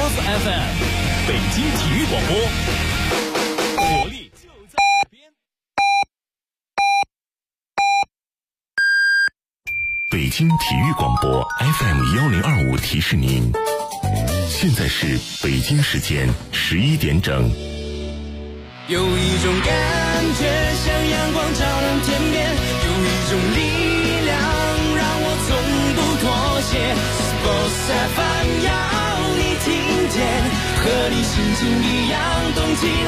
House FM， 北京体育广播，活力就在耳边。 北京体育广播 FM1025提示您，现在是北京时间11点整。 有一种感觉像阳光照亮天边，有一种力量让我从不妥协。Sports FM 要你听见，和你心情一样动起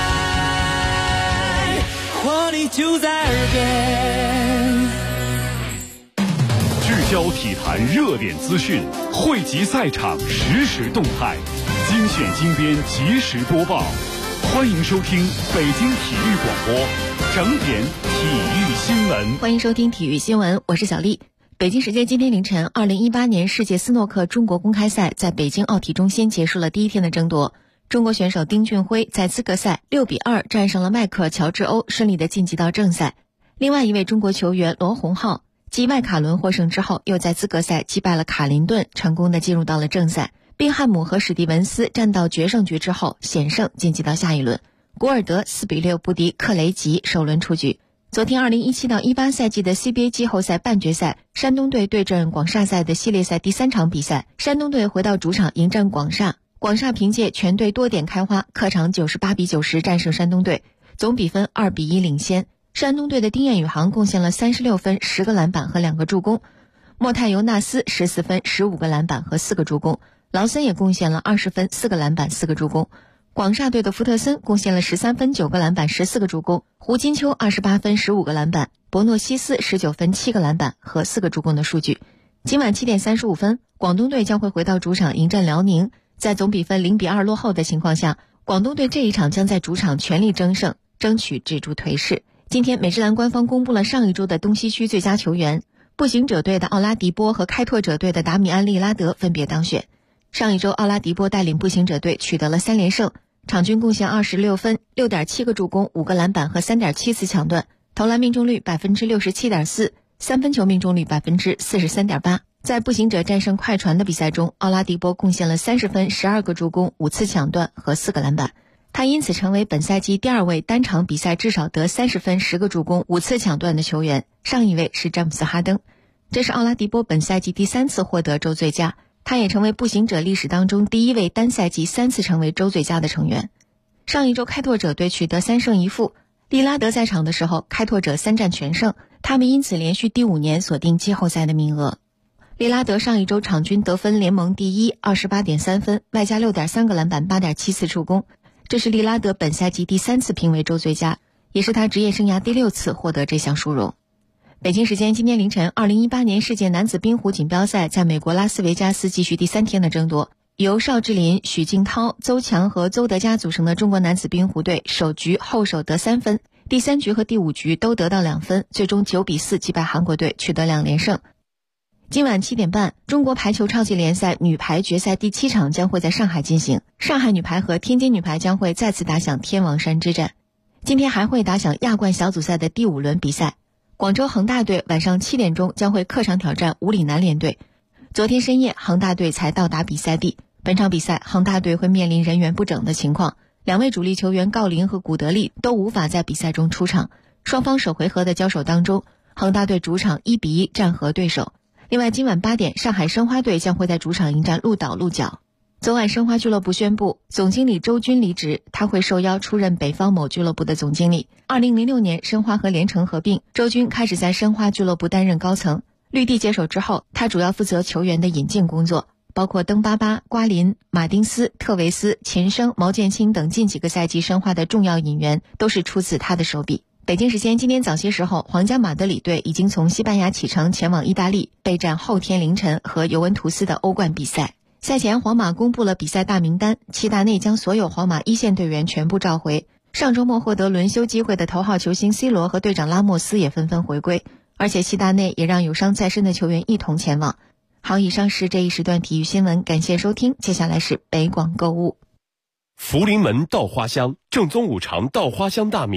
来，活力就在耳边。 聚焦体坛热点资讯，汇集赛场实时动态，精选精编及时播报。欢迎收听北京体育广播整点体育新闻。 欢迎收听体育新闻，我是小丽。北京时间今天凌晨，2018年世界斯诺克中国公开赛在北京奥体中心结束了第一天的争夺。中国选手丁俊晖在资格赛6-2战胜了迈克尔乔治欧，顺利的晋级到正赛。另外一位中国球员罗洪浩继麦卡伦获胜之后，又在资格赛击败了卡林顿，成功的进入到了正赛。宾汉姆和史蒂文斯战到决胜局之后险胜晋级到下一轮。古尔德4-6不敌克雷吉，首轮出局。昨天2017到18赛季的 CBA 季后赛半决赛，山东队对阵广厦赛的系列赛第3场比赛，山东队回到主场迎战广厦，广厦凭借全队多点开花，客场98-90战胜山东队，总比分2-1领先。山东队的丁彦雨航贡献了36分、10个篮板和2个助攻，莫泰尤纳斯14分、15个篮板和4个助攻，劳森也贡献了20分、4个篮板、4个助攻。广厦队的福特森贡献了13分、9个篮板、14个助攻，胡金秋28分、15个篮板，博诺西斯19分、7个篮板和4个助攻的数据。今晚7点35分，广东队将会回到主场迎战辽宁，在总比分0-2落后的情况下，广东队这一场将在主场全力争胜，争取止住颓势。今天美职篮官方公布了上一周的东西区最佳球员，步行者队的奥拉迪波和开拓者队的达米安利拉德分别当选。上一周奥拉迪波带领步行者队取得了3连胜，场均贡献26分、6.7个助攻、5个篮板和3.7次抢断，投篮命中率 67.4%， 三分球命中率 43.8%。在步行者战胜快船的比赛中，奥拉迪波贡献了30分、12个助攻、5次抢断和4个篮板，他因此成为本赛季第2位单场比赛至少得30分、10个助攻、5次抢断的球员，上一位是詹姆斯哈登。这是奥拉迪波本赛季第3次获得周最佳，他也成为步行者历史当中第1位单赛季3次成为周最佳的成员。上一周开拓者队取得3胜1负，利拉德在场的时候，开拓者3战全胜，他们因此连续第5年锁定季后赛的名额。利拉德上一周场均得分联盟第一 28.3 分，外加 6.3 个篮板 8.7 次助攻，这是利拉德本赛季第3次评为周最佳，也是他职业生涯第6次获得这项殊荣。北京时间今天凌晨，2018年世界男子冰壶锦标赛在美国拉斯维加斯继续第3天的争夺，由邵智霖、许敬涛、邹强和邹德佳组成的中国男子冰壶队首局后手得3分，第3局和第5局都得到2分，最终9-4击败韩国队，取得2连胜。今晚7点半，中国排球超级联赛女排决赛第7场将会在上海进行，上海女排和天津女排将会再次打响天王山之战。今天还会打响亚冠小组赛的第5轮比赛，广州恒大队晚上7点钟将会客场挑战五里南联队。昨天深夜，恒大队才到达比赛地，本场比赛恒大队会面临人员不整的情况，2位主力球员郜林和古德利都无法在比赛中出场。双方首回合的交手当中，恒大队主场1-1战和对手。另外，今晚8点，上海申花队将会在主场迎战鹿岛鹿角。昨晚申花俱乐部宣布，总经理周军离职，他会受邀出任北方某俱乐部的总经理。2006年，申花和连城合并，周军开始在申花俱乐部担任高层。绿地接手之后，他主要负责球员的引进工作，包括登巴巴、瓜林、马丁斯、特维斯、钱生、毛剑卿等近几个赛季申花的重要引援都是出自他的手笔。北京时间今天早些时候，皇家马德里队已经从西班牙启程前往意大利，备战后天凌晨和尤文图斯的欧冠比赛。赛前，皇马公布了比赛大名单，齐达内将所有皇马一线队员全部召回。上周末获得轮休机会的头号球星 C 罗和队长拉莫斯也纷纷回归，而且齐达内也让有伤在身的球员一同前往。好，以上是这一时段体育新闻，感谢收听，接下来是北广购物。 福临门稻花香，正宗五常稻花香大米，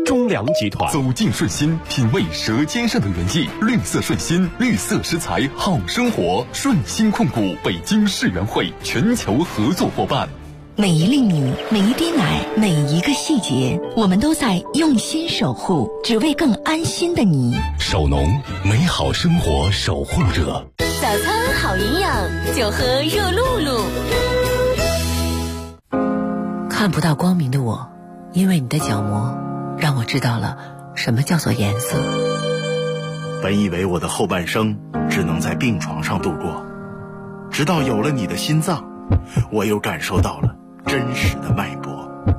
中粮集团。 走进顺心，品味舌尖上的原意。绿色顺心，绿色食材好生活。顺心控股北京世园会全球合作伙伴。 每一粒米，每一滴奶，每一个细节，我们都在用心守护，只为更安心的你。 守农，美好生活守护者。 早餐好营养，就喝热露露。看不到光明的我，因为你的角膜，让我知道了什么叫做颜色。 本以为我的后半生只能在病床上度过，直到有了你的心脏，我又感受到了真实的脉搏。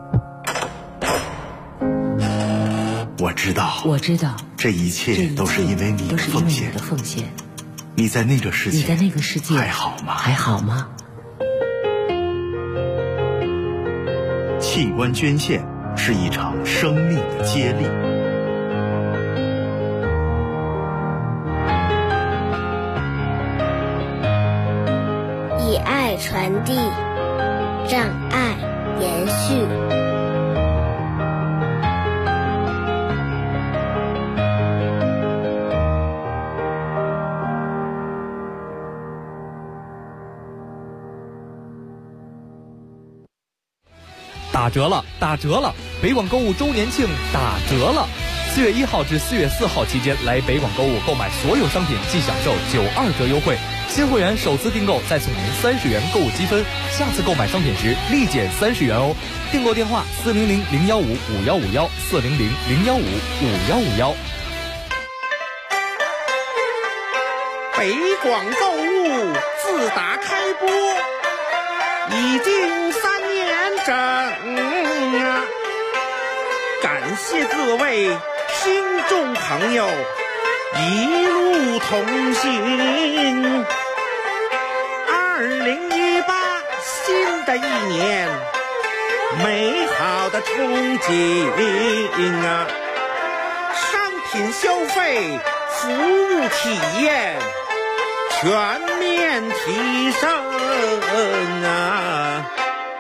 我知道，这一切都是因为你的奉献。你在那个世界还好吗？器官捐献是一场生命的接力。 以爱传递，让爱延续。 打折了！北广购物周年庆打折了！4月1号至4月4号期间来北广购物购买所有商品即享受92折优惠，新会员首次订购再送您30元购物积分，下次购买商品时立减30元哦。订购电话400-015-5151，400-015-5151。 北广购物自打开播已经3年整啊！感谢各位听众朋友一路同行。2018新的一年，美好的憧憬啊！商品消费，服务体验全面提升啊！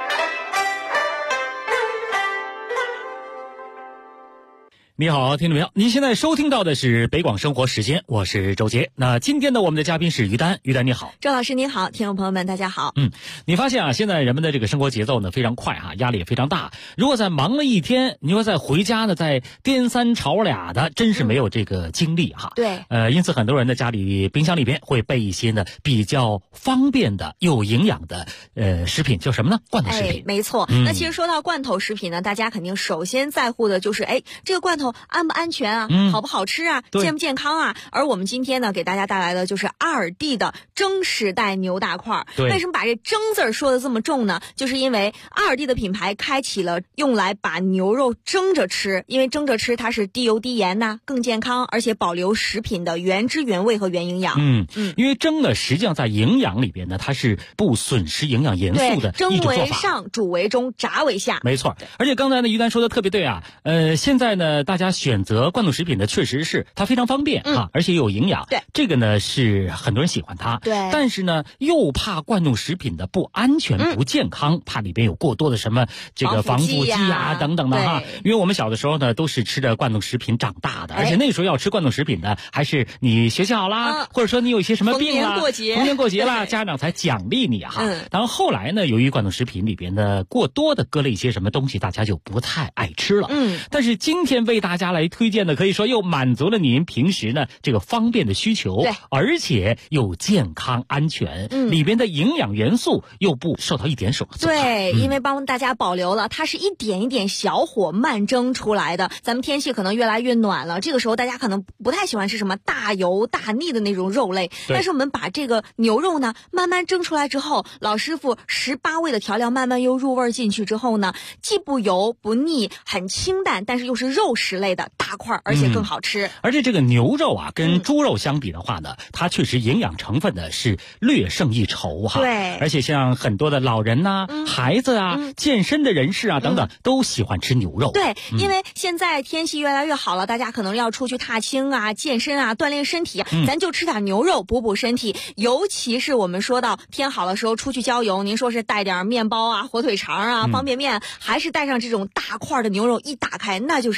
你好，听众朋友，您现在收听到的是北广生活时间，我是周杰。那今天呢，我们的嘉宾是于丹，于丹你好。 周老师你好，听众朋友们大家好。 你发现啊，现在人们的这个生活节奏呢非常快哈，压力也非常大。如果在忙了一天，你说再回家呢，再颠三吵俩的，真是没有这个精力哈。 对。 因此很多人的家里冰箱里边会备一些呢比较方便的、有营养的食品，叫什么呢？罐头食品。 没错。那其实说到罐头食品呢，大家肯定首先在乎的就是这个罐头安不安全啊，好不好吃啊，健不健康啊。而我们今天呢给大家带来的就是阿尔蒂的蒸时代牛大块。为什么把这蒸字儿说的这么重呢？就是因为阿尔蒂的品牌开启了用来把牛肉蒸着吃，因为蒸着吃它是低油低盐呐，更健康，而且保留食品的原汁原味和原营养。 因为蒸呢实际上在营养里边呢，它是不损失营养元素的一种做法。蒸为上，煮为中，炸为下。 没错。而且刚才呢于丹说的特别对啊，现在呢大家选择罐头食品的确实是它非常方便而且有营养。 对， 这个呢是很多人喜欢它。 对， 但是呢又怕罐头食品的不安全、不健康，怕里边有过多的什么这个防腐剂啊等等的哈。因为我们小的时候呢都是吃着罐头食品长大的，而且那时候要吃罐头食品的还是你学习好啦，或者说你有一些什么病啦，逢年过节啦，家长才奖励你哈。然后后来呢，由于罐头食品里边呢过多的搁了一些什么东西，大家就不太爱吃了。但是今天为大家来推荐的，可以说又满足了您平时呢这个方便的需求，而且又健康安全，里边的营养元素又不受到一点损害。 对，因为帮大家保留了，它是一点一点小火慢蒸出来的。咱们天气可能越来越暖了，这个时候大家可能不太喜欢吃什么大油大腻的那种肉类，但是我们把这个牛肉呢慢慢蒸出来之后，老师傅18味的调料慢慢又入味进去之后呢，既不油不腻，很清淡，但是又是肉食类的大块，而且更好吃。 而且这个牛肉啊跟猪肉相比的话呢，它确实营养成分呢是略胜一筹哈。 对， 而且像很多的老人呐、孩子啊、健身的人士啊等等，都喜欢吃牛肉。 对，因为现在天气越来越好了，大家可能要出去踏青啊、健身啊、锻炼身体啊，咱就吃点牛肉补补身体。尤其是我们说到天好的时候出去郊游，您说是带点面包啊、火腿肠啊、方便面，还是带上这种大块的牛肉，一打开那就是一道硬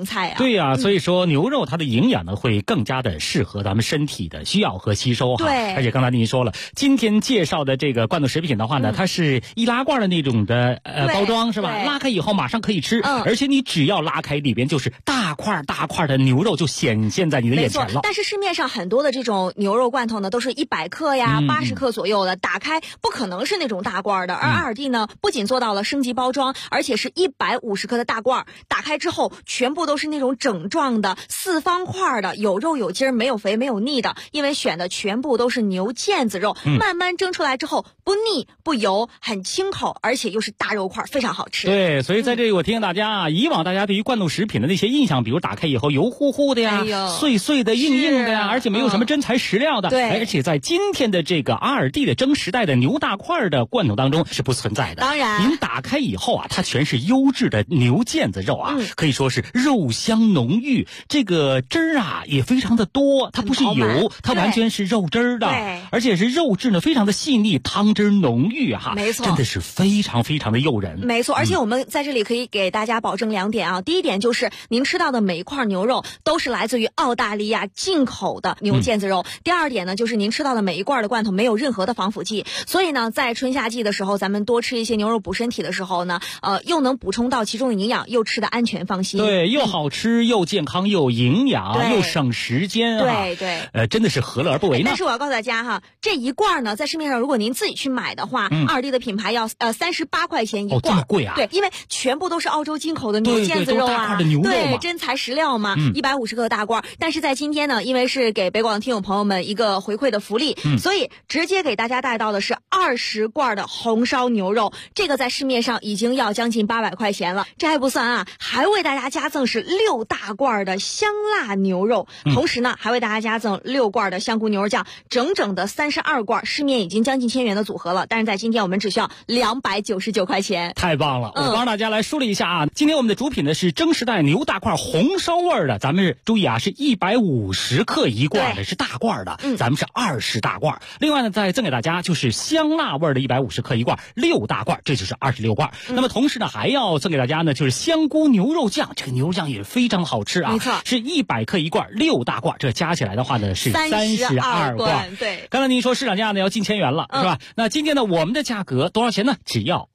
菜啊。 对呀，所以说牛肉它的营养呢会更加的适合咱们身体的需要和吸收哈。 对， 而且刚才您说了，今天介绍的这个罐头食品的话呢，它是易拉罐的那种的包装是吧？拉开以后马上可以吃，而且你只要拉开，里边就是大块大块的牛肉就显现在你的眼前了。 但是市面上很多的这种牛肉罐头呢，都是100克呀、80克左右的，打开不可能是那种大罐的。而阿尔蒂呢，不仅做到了升级包装，而且是150克的大罐，打开之后全部都是那种整状的4方块的，有肉有筋儿，没有肥没有腻的，因为选的全部都是牛腱子肉，慢慢蒸出来之后不腻不油，很清口，而且又是大肉块，非常好吃。 对，所以在这里我提醒大家啊，以往大家对于罐头食品的那些印象，比如打开以后油乎乎的呀，碎碎的硬硬的呀，而且没有什么真材实料的， 对， 而且在今天的这个阿尔蒂的蒸时代的牛大块的罐头当中是不存在的。 当然您打开以后啊，它全是优质的牛腱子肉啊，可以说是肉香浓郁，这个汁儿啊也非常的多，它不是油，它完全是肉汁儿的，而且是肉质呢非常的细腻，汤汁浓郁哈， 没错， 真的是非常非常的诱人。 没错，而且我们在这里可以给大家保证2点啊。第一点就是您吃到的每一块牛肉都是来自于澳大利亚进口的牛腱子肉。第二点呢，就是您吃到的每一罐的罐头没有任何的防腐剂，所以呢，在春夏季的时候，咱们多吃一些牛肉补身体的时候呢，又能补充到其中的营养，又吃的安全放心。 对，又好吃又健康又营养又省时间啊。 对， 真的是何乐而不为呢？ 但是我要告诉大家哈，这一罐呢，在市面上如果您自己去买的话，阿尔蒂的品牌要38块钱一罐。 这么贵啊？ 对，因为全部都是澳洲进口的牛腱子肉啊，对，真材实料嘛，150克的大罐。但是在今天呢，因为是给北广听友朋友们一个回馈的福利，所以直接给大家带到的是20罐的红烧牛肉，这个在市面上已经要将近800块钱了。这还不算啊，还为大家加赠是6大罐的香辣牛肉，同时呢，还为大家加赠6罐的香菇牛肉酱，整整的32罐，市面已经将近1000元的组合了。但是在今天我们只需要299块钱。 太棒了！我帮大家来梳理一下啊，今天我们的主品呢是蒸时代牛大块红烧味的，咱们注意啊，是150克一罐的，是大罐的，咱们是20大罐。另外呢，再赠给大家就是香辣味的150克一罐，6大罐，这就是26罐。那么同时呢，还要赠给大家呢就是香菇牛肉酱，这个牛肉酱也非常好吃啊， 没错， 是100克一罐，6大罐，这加起来的话呢是32罐。 对， 刚才您说市场价呢要近1000元了，是吧？那今天呢我们的价格多少钱呢？只要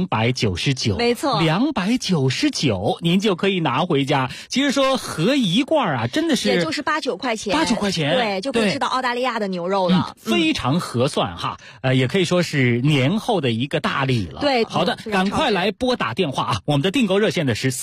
299， 没错 ，299您就可以拿回家。其实说合一罐啊，真的是也就是8-9块钱 ，8-9块钱， 对，就可以吃到澳大利亚的牛肉了， 非常合算哈。也可以说是年后的一个大礼了。 对， 好的，赶快来拨打电话啊！我们的订购热线呢是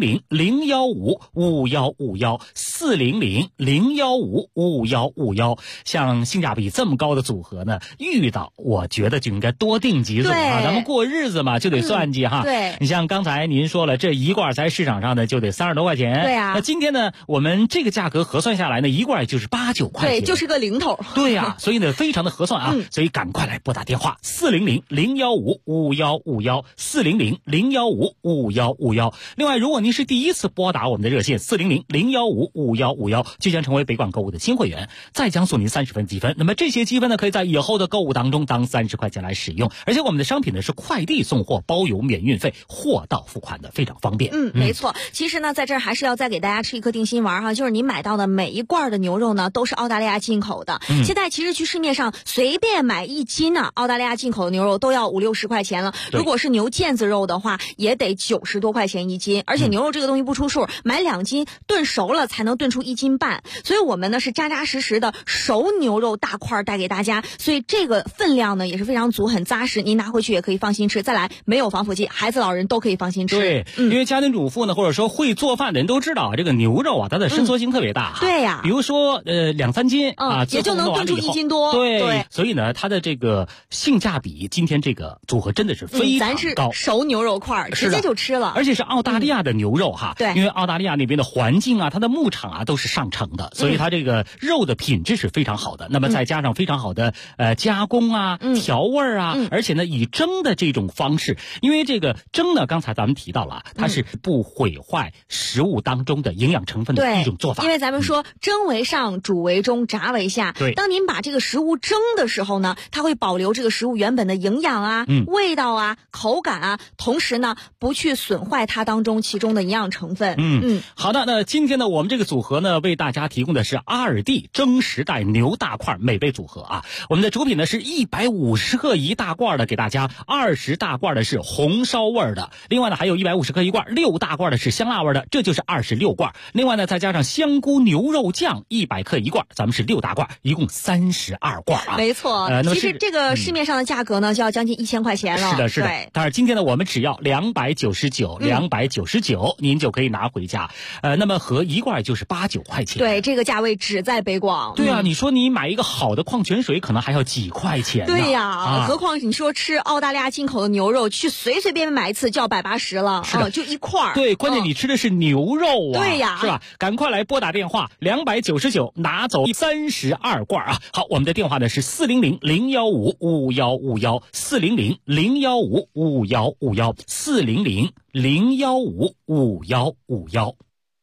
400-015-5151，400-015-5151。像性价比这么高的组合呢，遇到我觉得就应该多订几组啊。咱们过日子嘛，就得算计哈。 对， 你像刚才您说了，这一罐在市场上呢就得30多块钱。 对啊。 那今天呢，我们这个价格核算下来呢，一罐也就是8-9块钱。 对，就是个零头。 对呀，所以呢非常的合算啊。所以赶快来拨打电话400-015-5151，400-015-5151。另外，如果您是第一次拨打我们的热线400-015-5151，就将成为北广购物的新会员，再将送您30分积分。那么这些积分呢，可以在以后的购物当中当30块钱来使用。而且我们的商品呢是快递送货，包邮免运费，货到付款的，非常方便。 没错。其实呢，在这儿还是要再给大家吃一颗定心丸哈，就是你买到的每一罐的牛肉呢，都是澳大利亚进口的。现在其实去市面上随便买1斤呢，澳大利亚进口的牛肉都要50-60块钱了。如果是牛腱子肉的话，也得90多块钱1斤。而且牛肉这个东西不出数，买2斤炖熟了才能炖出1斤半。所以我们呢是扎扎实实的熟牛肉大块带给大家，所以这个分量呢也是非常足，很扎实，您拿回去也可以放心吃。再来，没有防腐剂，孩子老人都可以放心吃。 对，因为家庭主妇呢，或者说会做饭的人都知道，这个牛肉啊，它的伸缩性特别大。 对呀， 比如说2-3斤啊， 也就能炖出1斤多。 对，所以呢，它的这个性价比，今天这个组合真的是非常高。 咱是熟牛肉块，直接就吃了， 而且是澳大利亚的牛肉哈。 对， 因为澳大利亚那边的环境啊，它的牧场啊都是上乘的，所以它这个肉的品质是非常好的。那么再加上非常好的加工啊、调味啊，而且呢以蒸的这种方方式。因为这个蒸呢，刚才咱们提到了，它是不毁坏食物当中的营养成分的一种做法。 因为咱们说蒸为上，煮为中，炸为下。 对， 当您把这个食物蒸的时候呢，它会保留这个食物原本的营养啊、味道啊、口感啊，同时呢，不去损坏它当中其中的营养成分。 好的，那今天呢，我们这个组合呢，为大家提供的是阿尔蒂蒸时代牛大块美味组合啊。我们的主品呢是150克一大罐的，给大家20大罐的是红烧味的，另外呢还有150克一罐6大罐的是香辣味的，这就是26罐。另外呢再加上香菇牛肉酱100克一罐，咱们是6大罐，一共32罐啊。 没错，其实这个市面上的价格呢就要将近1000块钱了。 是的。但是今天呢我们只要299，您就可以拿回家。那么合一罐就是89块钱。 对，这个价位只在北广。 对啊，你说你买一个好的矿泉水可能还要几块钱呢。 对呀，何况你说吃澳大利亚进口的牛肉，去随便买一次就要180了。 是的， 就一块。 对，关键你吃的是牛肉啊。 对呀， 是吧？赶快来拨打电话299，拿走32罐啊！好，我们的电话呢是400-015-5151，400-015-5151，400-015-5151。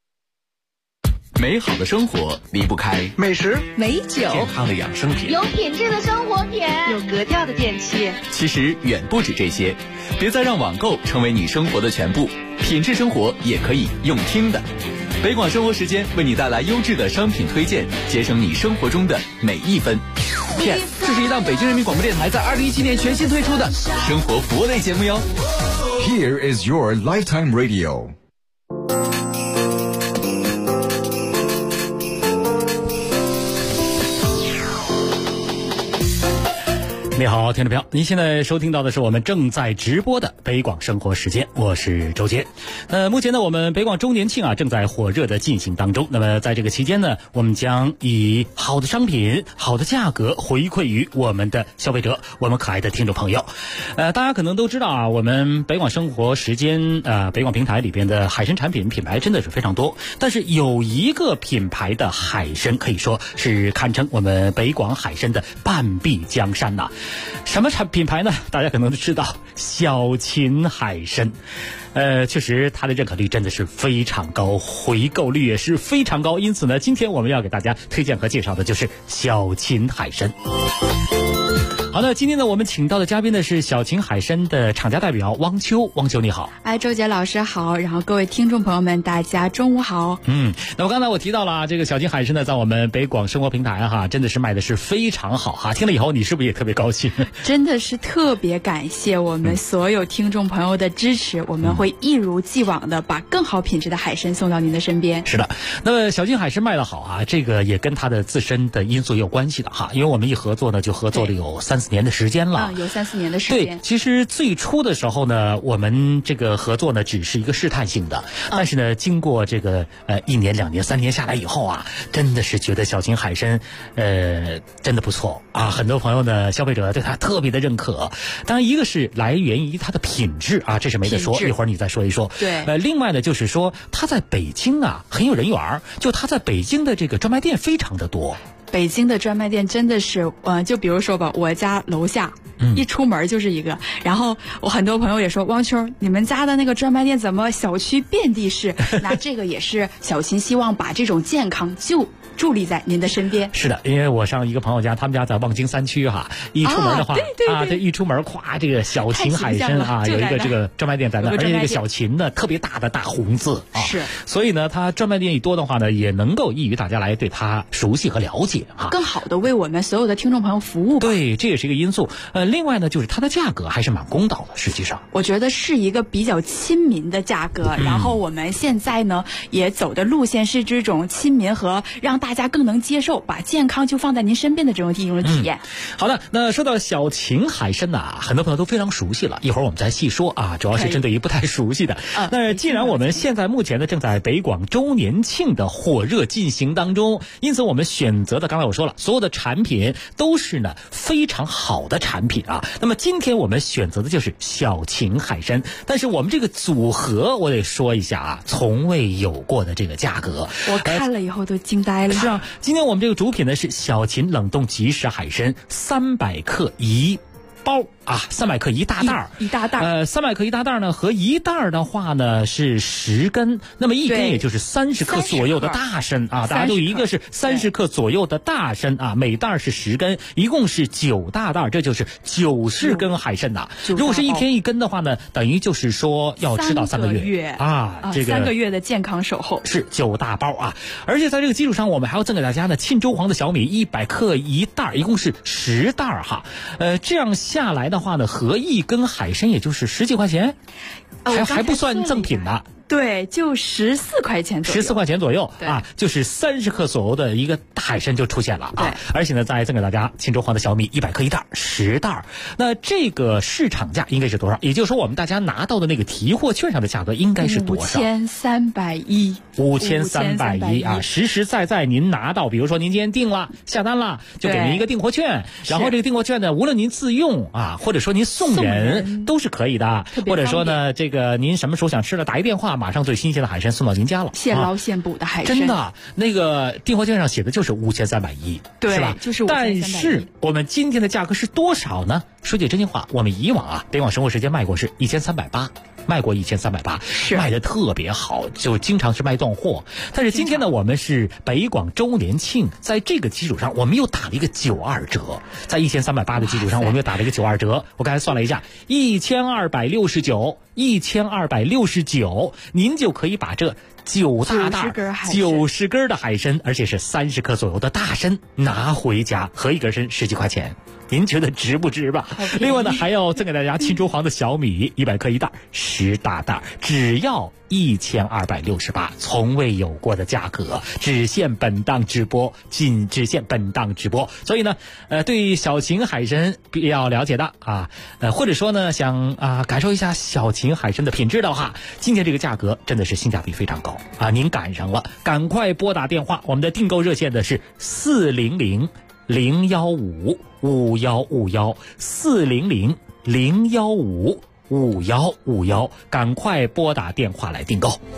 美好的生活离不开美食、 美酒、 健康的养生品、 有品质的生活品、 有格调的电器。 其实远不止这些，别再让网购成为你生活的全部，品质生活也可以用听的。北广生活时间为你带来优质的商品推荐，节省你生活中的每一分。片，这是一档北京人民广播电台在2017年全新推出的生活服务类节目哟。 Here is your lifetime radio。 你好，听众朋友，您现在收听到的是我们正在直播的北广生活时间，我是周杰。目前呢，我们北广周年庆啊正在火热的进行当中。那么在这个期间呢，我们将以好的商品、好的价格回馈于我们的消费者，我们可爱的听众朋友。大家可能都知道啊，我们北广生活时间北广平台里边的海参产品品牌真的是非常多，但是有一个品牌的海参可以说是堪称我们北广海参的半壁江山呐。什么品牌呢？大家可能都知道，小秦海参。确实它的认可率真的是非常高，回购率也是非常高，因此呢，今天我们要给大家推荐和介绍的就是小秦海参。好的，今天呢，我们请到的嘉宾呢是小秦海参的厂家代表汪秋。汪秋你好。 周杰老师好，然后各位听众朋友们大家中午好。 那么刚才我提到了这个小秦海参呢，在我们北广生活平台哈，真的是卖的是非常好哈。听了以后你是不是也特别高兴？ 真的是特别感谢我们所有听众朋友的支持，我们会一如既往的把更好品质的海参送到您的身边。 是的，那么小秦海参卖得好啊，这个也跟它的自身的因素有关系的哈，因为我们一合作呢就合作了有3-4年的时间了。 有3-4年的时间。 对，其实最初的时候呢，我们这个合作呢只是一个试探性的，但是呢，经过这个1年、2年、3年下来以后啊，真的是觉得小秦海参真的不错啊，很多朋友呢，消费者对它特别的认可。当然，一个是来源于它的品质啊，这是没得说，一会儿你再说一说。 对。 另外呢，就是说它在北京啊很有人缘，就它在北京的这个专卖店非常的多。 北京的专卖店真的是，就比如说吧，我家楼下一出门就是一个，然后我很多朋友也说，汪秋，你们家的那个专卖店怎么小区遍地是？那这个也是小秦希望把这种健康就伫立在您的身边。 是的，因为我上一个朋友家，他们家在望京3区哈，一出门的话对，一出门咵，这个小秦海参啊，有一个这个专卖店在那，而且这个小秦呢特别大的大红字啊， 是， 所以呢，它专卖店一多的话呢，也能够益于大家来对它熟悉和了解啊， 更好的为我们所有的听众朋友服务。 对，这也是一个因素。另外呢，就是它的价格还是蛮公道的，实际上我觉得是一个比较亲民的价格。然后我们现在呢也走的路线是这种亲民和让大家更能接受，把健康就放在您身边的这种体验。 好的，那说到小秦海参呐，很多朋友都非常熟悉了，一会儿我们再细说啊，主要是针对于不太熟悉的。那既然我们现在目前呢正在北广周年庆的火热进行当中，因此我们选择的刚才我说了，所有的产品都是呢非常好的产品啊。那么今天我们选择的就是小秦海参，但是我们这个组合我得说一下啊，从未有过的这个价格， 我看了以后都惊呆了。 是啊，今天我们这个主品呢是小秦冷冻即食海参300克1 包啊，300克一大袋儿， 一大袋。 300克一大袋儿呢，和一袋儿的话呢是10根，那么一根也就是30克左右的大参啊，大家都一个是30克左右的大参啊，每袋是10根，一共是9大袋，这就是90根海参呐。如果是一天1根的话呢，等于就是说要吃到3个月啊，这个 3个月的健康守候是9大包啊。而且在这个基础上，我们还要赠给大家呢沁州黄的小米100克一袋，一共是10袋哈。这样下来的话呢，合一根海参也就是10几块钱，还不算赠品呢。 对，就14块钱左右 ，14块钱左右啊，就是30克左右的一个大海参就出现了啊！而且呢，再赠给大家沁州黄的小米100克一袋，10袋。那这个市场价应该是多少？也就是说，我们大家拿到的那个提货券上的价格应该是多少 ？5310。 5310啊！实实在在您拿到，比如说您今天订了下单了，就给您一个订货券，然后这个订货券呢，无论您自用啊，或者说您送人都是可以的，或者说呢，这个您什么时候想吃了，打一电话，马上最新鲜的海参送到您家了， 现捞现捕的海参， 真的，那个订货券上写的就是5310， 对， 是吧？ 就是5310。 但是我们今天的价格是多少呢？说句真心话，我们以往啊，北广生活时间卖过是1380。卖过1380，卖的特别好，就经常是卖断货。但是今天呢，我们是北广周年庆，在这个基础上，我们又打了一个92折，在1380的基础上，我们又打了一个92折。我刚才算了一下，1269，您就可以把这9大袋90根的海参，而且是30克左右的大参拿回家，合一根参10几块钱。您觉得值不值吧？另外呢，还要赠给大家沁州黄的小米100克一袋，10大袋，只要1268，从未有过的价格，只限本档直播，只限本档直播。所以呢，对小秦海参比较了解的啊，或者说呢想感受一下小秦海参的品质的话，今天这个价格真的是性价比非常高啊！您赶上了，赶快拨打电话，我们的订购热线的是400-015-5151，400-015-5151，赶快拨打电话来订购。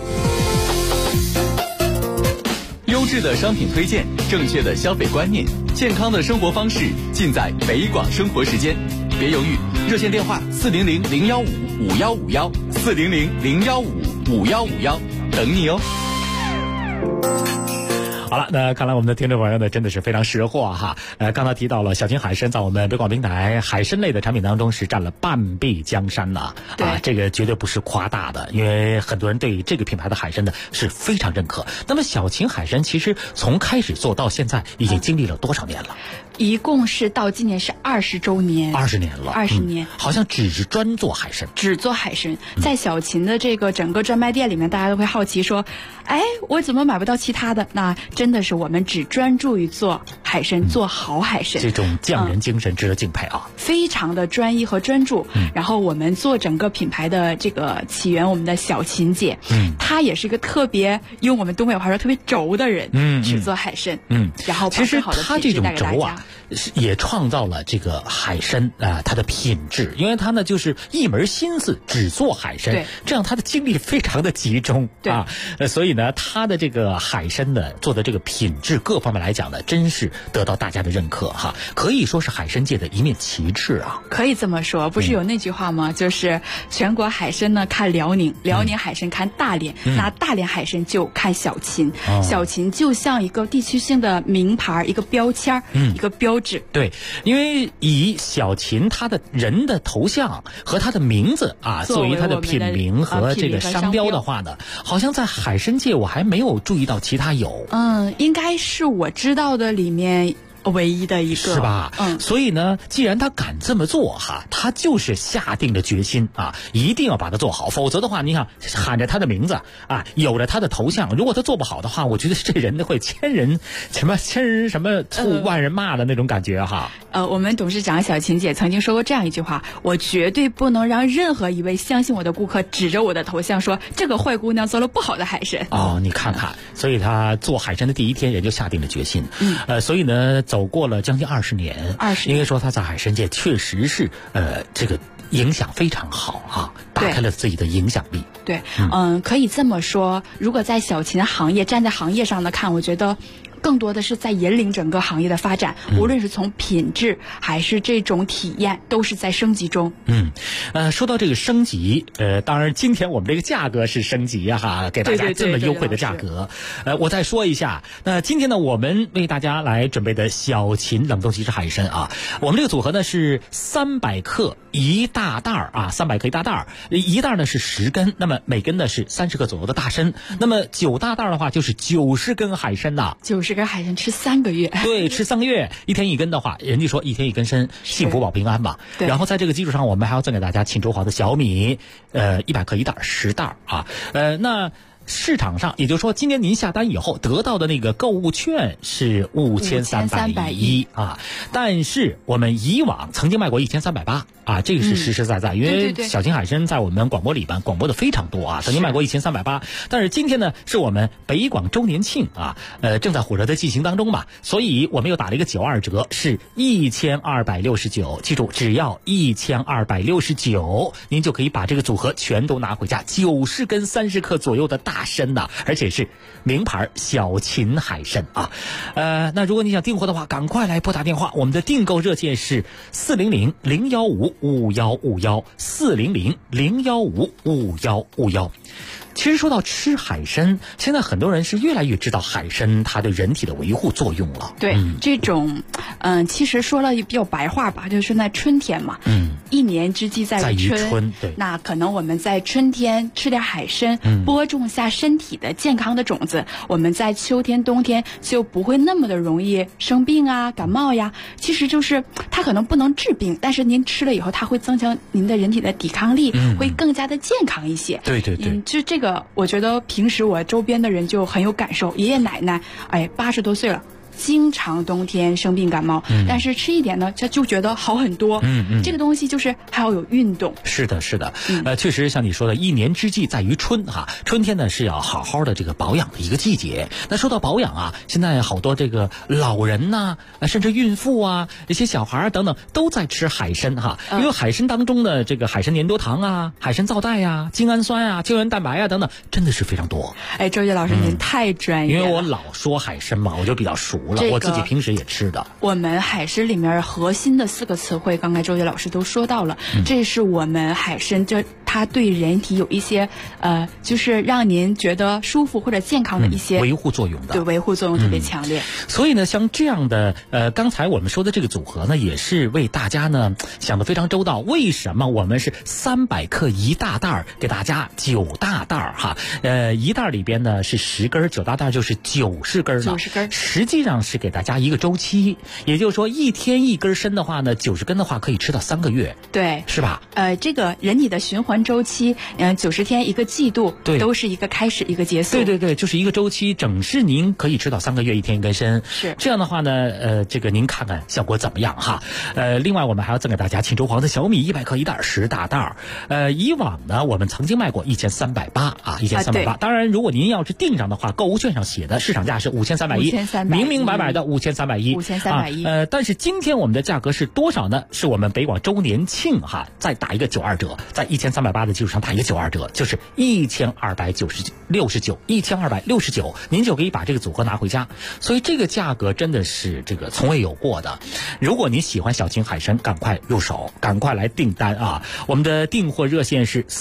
优质的商品推荐，正确的消费观念，健康的生活方式，尽在北广生活时间。别犹豫，热线电话400-015-5151，400-015-5151，等你哦。 好了，那看来我们的听众朋友呢真的是非常识货哈。刚才提到了小秦海参在我们北广平台海参类的产品当中是占了半壁江山呢。这个绝对不是夸大的，因为很多人对这个品牌的海参呢是非常认可。那么小秦海参其实从开始做到现在已经经历了多少年了？ 一共是到今年是20周年 ，20年了 ，20年， 好像只是专做海参， 只做海参。在小秦的这个整个专卖店里面，大家都会好奇说，哎，我怎么买不到其他的？那真的是我们只专注于做海参，做好海参， 这种匠人精神值得敬佩啊， 非常的专一和专注。然后我们做整个品牌的这个起源，我们的小秦姐，她也是一个特别用我们东北话说特别轴的人，只做海参，然后其实她这种轴啊，也创造了这个海参它的品质，因为他呢就是一门心思只做海参，这样他的精力非常的集中啊，所以呢他的这个海参呢做的这个品质各方面来讲呢，真是得到大家的认可哈，可以说是海参界的一面旗帜啊。 可以这么说，不是有那句话吗？就是全国海参呢看辽宁，辽宁海参看大连，那大连海参就看小秦，小秦就像一个地区性的名牌，一个标签，一个标志。 对，因为以小秦他的人的头像和他的名字啊作为他的品名和这个商标的话呢，好像在海参界我还没有注意到其他有。 应该是我知道的里面唯一的一个， 是吧？所以呢，既然他敢这么做哈，他就是下定了决心啊，一定要把它做好，否则的话，你想喊着他的名字啊，有着他的头像，如果他做不好的话，我觉得这人会千人什么吐万人骂的那种感觉哈。 我们董事长小秦姐曾经说过这样一句话：我绝对不能让任何一位相信我的顾客指着我的头像说这个坏姑娘做了不好的海参。 你看看，所以他做海参的第一天也就下定了决心。所以呢，走过了将近20年，应该说他在海参界确实是这个影响非常好啊，打开了自己的影响力。 对，可以这么说，如果在小秦行业站在行业上的看，我觉得更多的是在引领整个行业的发展，无论是从品质还是这种体验，都是在升级中。 说到这个升级，当然今天我们这个价格是升级呀，哈，给大家这么优惠的价格。我再说一下，那今天呢，我们为大家来准备的小秦冷冻即食海参啊，我们这个组合呢是300克一大袋啊，300克一大袋，一袋呢是10根，那么每根呢是30克左右的大参，那么9大袋的话就是90根海参呐 ，90根海参吃3个月， 对，吃3个月，1天1根的话，人家说1天1根参，幸福保平安嘛。然后在这个基础上，我们还要赠给大家沁州黄的小米，100克一袋，10袋啊，那。市场上，也就是说，今年您下单以后得到的那个购物券是5310啊，但是我们以往曾经卖过1380啊，这个是实实在在，因为小秦海参在我们广播里边广播的非常多啊，曾经卖过1380，但是今天呢是我们北广周年庆啊，正在火热的进行当中嘛，所以我们又打了一个92折，是1269，记住只要1269，您就可以把这个组合全都拿回家，90根30克左右的大参呐，而且是名牌小秦海参啊。那如果你想订货的话，赶快来拨打电话，我们的订购热线是400-015-5151，400-015-5151。其实说到吃海参，现在很多人是越来越知道海参它对人体的维护作用了。 对，这种其实说了比较白话吧，就是在春天嘛，一年之计在于春， 对， 那可能我们在春天吃点海参，播种下身体的健康的种子，我们在秋天冬天就不会那么的容易生病啊、感冒呀。其实就是它可能不能治病，但是您吃了以后，它会增强您的人体的抵抗力，会更加的健康一些。 对对对， 就这个，我觉得平时我周边的人就很有感受，爷爷奶奶80多岁了，经常冬天生病感冒，但是吃一点呢，他就觉得好很多。这个东西就是还要有运动。 是的，是的，确实像你说的，一年之计在于春哈。春天呢是要好好的这个保养的一个季节。那说到保养啊，现在好多这个老人呐，甚至孕妇啊，一些小孩等等都在吃海参哈。因为海参当中的这个海参粘多糖啊、海参皂苷啊、精氨酸啊、胶原蛋白啊等等，真的是非常多。 周杰老师您太专业了， 因为我老说海参嘛，我就比较熟了，我自己平时也吃的。 我们海参里面核心的4个词汇，刚才周杰老师都说到了，这是我们海参它对人体有一些就是让您觉得舒服或者健康的一些维护作用的， 对，维护作用特别强烈。 所以呢，像这样的刚才我们说的这个组合呢，也是为大家呢想得非常周到。为什么我们是300克一大袋给大家9大袋哈？一袋里边呢是10根，9大袋就是90根了。 90根， 实际上是给大家一个周期，也就是说1天1根参的话呢，90根的话可以吃到3个月， 对， 是吧？ 这个人体的循环周期，90天一个季度， 对， 都是一个开始一个结束。 对对对，就是一个周期，整是您可以吃到3个月，1天1根参。 是这样的话呢，这个您看看效果怎么样哈？另外我们还要赠给大家沁州黄的小米100克一袋，10大袋。以往呢我们曾经卖过1380啊，1380。当然，如果您要是订上的话，购物券上写的市场价是5310，明明白白的5310。但是今天我们的价格是多少呢？是我们北广周年庆哈，再打一个92折，在1380的基础上打一个92折，就是1269，您就可以把这个组合拿回家。所以这个价格真的是这个从未有过的。如果您喜欢小秦海参，赶快入手，赶快来订单啊！我们的订货热线是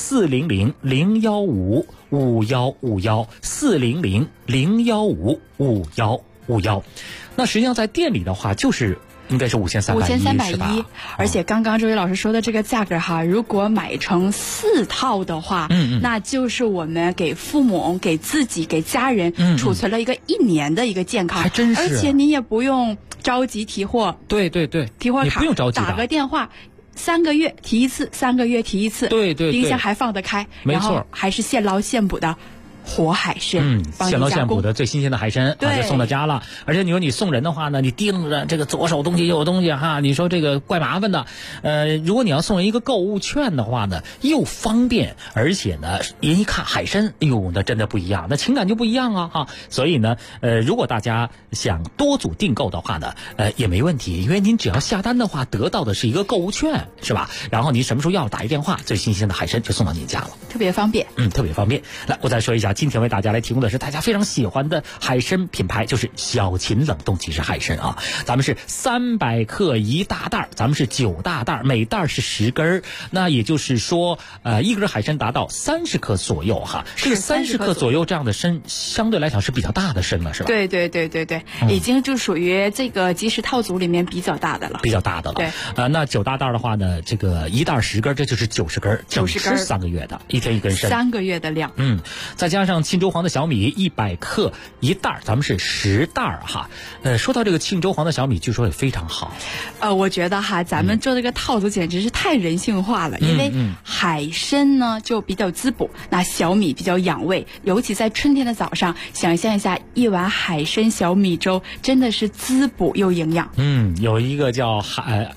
400-015-5151，400-015-5151。那实际上在店里的话，就是应该是5310， 而且刚刚周宇老师说的这个价格哈，如果买成4套的话，那就是我们给父母、给自己、给家人储存了一个1年的一个健康， 还真是。 而且你也不用着急提货， 对对对， 提货卡你不用着急， 打个电话。3个月提一次，3个月提一次， 对对， 冰箱还放得开， 没错， 然后还是现捞现捕的活海参， 现捞现捕的最新鲜的海参，就送到家了。而且你说你送人的话呢，你盯着这个左手东西右手东西哈，你说这个怪麻烦的。如果你要送人一个购物券的话呢，又方便，而且呢，人一看海参，哎呦，那真的不一样，那情感就不一样啊哈。所以呢，如果大家想多组订购的话呢，也没问题，因为您只要下单的话，得到的是一个购物券，是吧？然后你什么时候要打一电话，最新鲜的海参就送到您家了， 特别方便。 特别方便。来，我再说一下。 今天为大家来提供的是大家非常喜欢的海参品牌，就是小秦冷冻即食海参啊。咱们是300克1大袋，咱们是9大袋，每袋是10根，那也就是说一根海参达到30克左右哈。这个30克左右这样的参相对来讲是比较大的参了，是吧？ 对，已经就属于这个即食套组里面比较大的了。对， 那9大袋的话呢，这个1袋10根，这就是90根，整吃3个月的，一天一根参 ，3个月的量。 再加上庆州黄的小米100克1袋，咱们是10袋哈。说到这个庆州黄的小米，据说也非常好。 我觉得哈，咱们做这个套组简直是太人性化了，因为海参呢就比较滋补，那小米比较养胃，尤其在春天的早上，想象一下一碗海参小米粥，真的是滋补又营养。 有一个叫海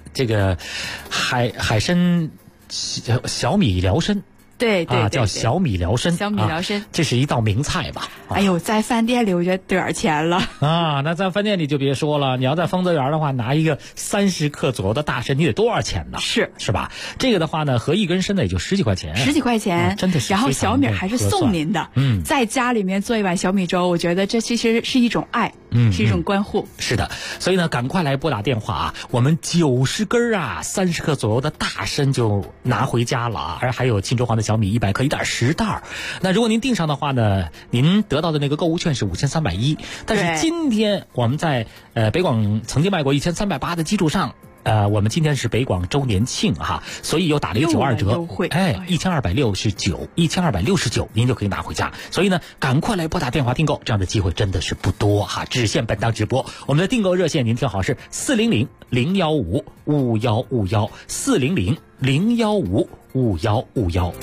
参小米辽参。 对， 叫小米辽参，这是一道名菜吧？ 哎呦，在饭店里我觉得得点钱了啊！那在饭店里就别说了，你要在丰泽园的话，拿一个30克左右的大参，你得多少钱呢？是吧？这个的话呢，合一根参呢也就10几块钱 ，10几块钱， 真的是。 然后小米还是送您的，在家里面做一碗小米粥，我觉得这其实是一种爱，是一种关护。 是的，所以呢，赶快来拨打电话啊！我们90根30克左右的大参就拿回家了啊！而还有庆州黄的小米100克1袋10袋，那如果您订上的话呢，您得到的那个购物券是5310，但是今天我们在北广曾经卖过1380的基础上，我们今天是北广周年庆哈，所以又打了一个92折优惠 ，1269您就可以拿回家。所以呢，赶快来拨打电话订购，这样的机会真的是不多哈，只限本档直播。我们的订购热线您听好是400-015-5151，400-015-5151。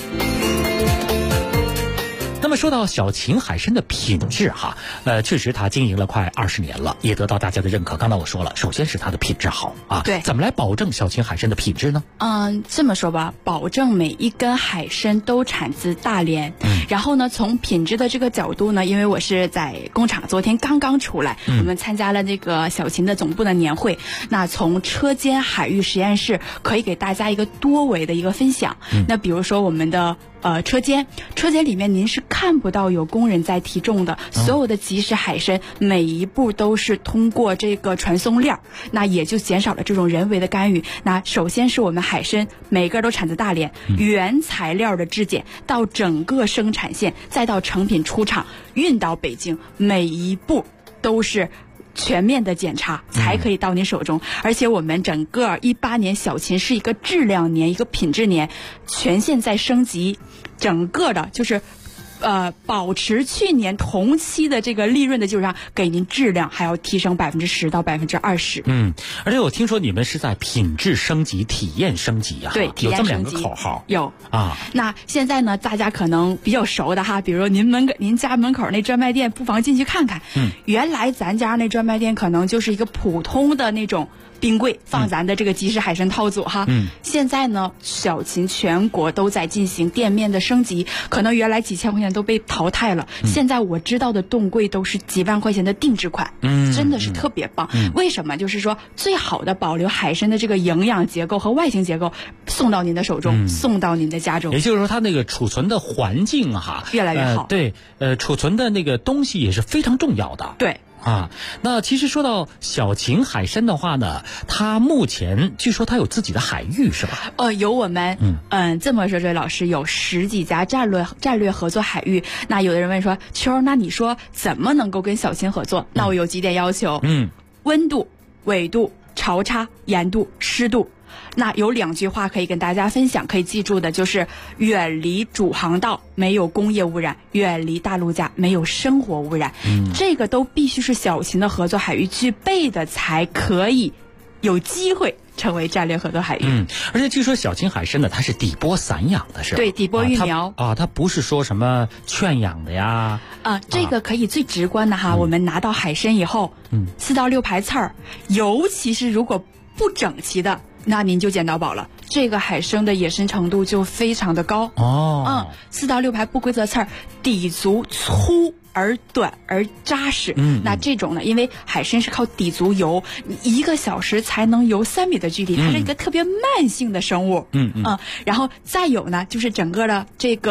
那么说到小秦海参的品质哈，确实它经营了快20年了，也得到大家的认可。刚才我说了，首先是它的品质好啊。 对， 怎么来保证小秦海参的品质呢？ 这么说吧，保证每一根海参都产自大连。然后呢，从品质的这个角度呢，因为我是在工厂，昨天刚刚出来，我们参加了这个小秦的总部的年会。那从车间海域实验室可以给大家一个多维的一个分享。那比如说我们的车间里面您是看不到有工人在提重的，所有的即食海参每一步都是通过这个传送链，那也就减少了这种人为的干预。那首先是我们海参每个都产自大连，原材料的质检到整个生产线，再到成品出厂运到北京，每一步都是全面的检查才可以到您手中。而且我们整个18年小秦是一个质量年，一个品质年，全线在升级，整个的就是保持去年同期的这个利润的基础上，给您质量还要提升10%到20%。 而且我听说你们是在品质升级、体验升级啊。 对， 有这么2个口号。 有啊。那现在呢，大家可能比较熟的哈，比如您家门口那专卖店，不妨进去看看。原来咱家那专卖店可能就是一个普通的那种冰柜放咱的这个即食海参套组哈。现在呢，小秦全国都在进行店面的升级，可能原来几千块钱都被淘汰了，现在我知道的冻柜都是几万块钱的定制款，真的是特别棒。为什么？就是说最好的保留海参的这个营养结构和外形结构，送到您的手中，送到您的家中。 也就是说，它那个储存的环境哈越来越好。 对，储存的那个东西也是非常重要的。 对。 那其实说到小秦海参的话呢，它目前据说它有自己的海域是吧？ 有我们这么说，这位老师有10几家战略合作海域。那有的人问说，秋，那你说怎么能够跟小秦合作？那我有几点要求。温度、纬度、潮差、盐度、湿度。那有2句话可以跟大家分享，可以记住的就是远离主航道，没有工业污染；远离大陆架，没有生活污染。这个都必须是小秦的合作海域具备的，才可以有机会成为战略合作海域。 而且据说小秦海参呢，它是底波散养的，是吧？ 对，底波育苗它不是说什么圈养的呀。 这个可以最直观的哈，我们拿到海参以后，4到6排刺儿，尤其是如果不整齐的，那您就捡到宝了。这个海参的野生程度就非常的高。4到6排不规则刺儿，底足粗而短而扎实。那这种呢，因为海参是靠底足游，1个小时才能游3米的距离，它是一个特别慢性的生物。然后再有呢，就是整个的这个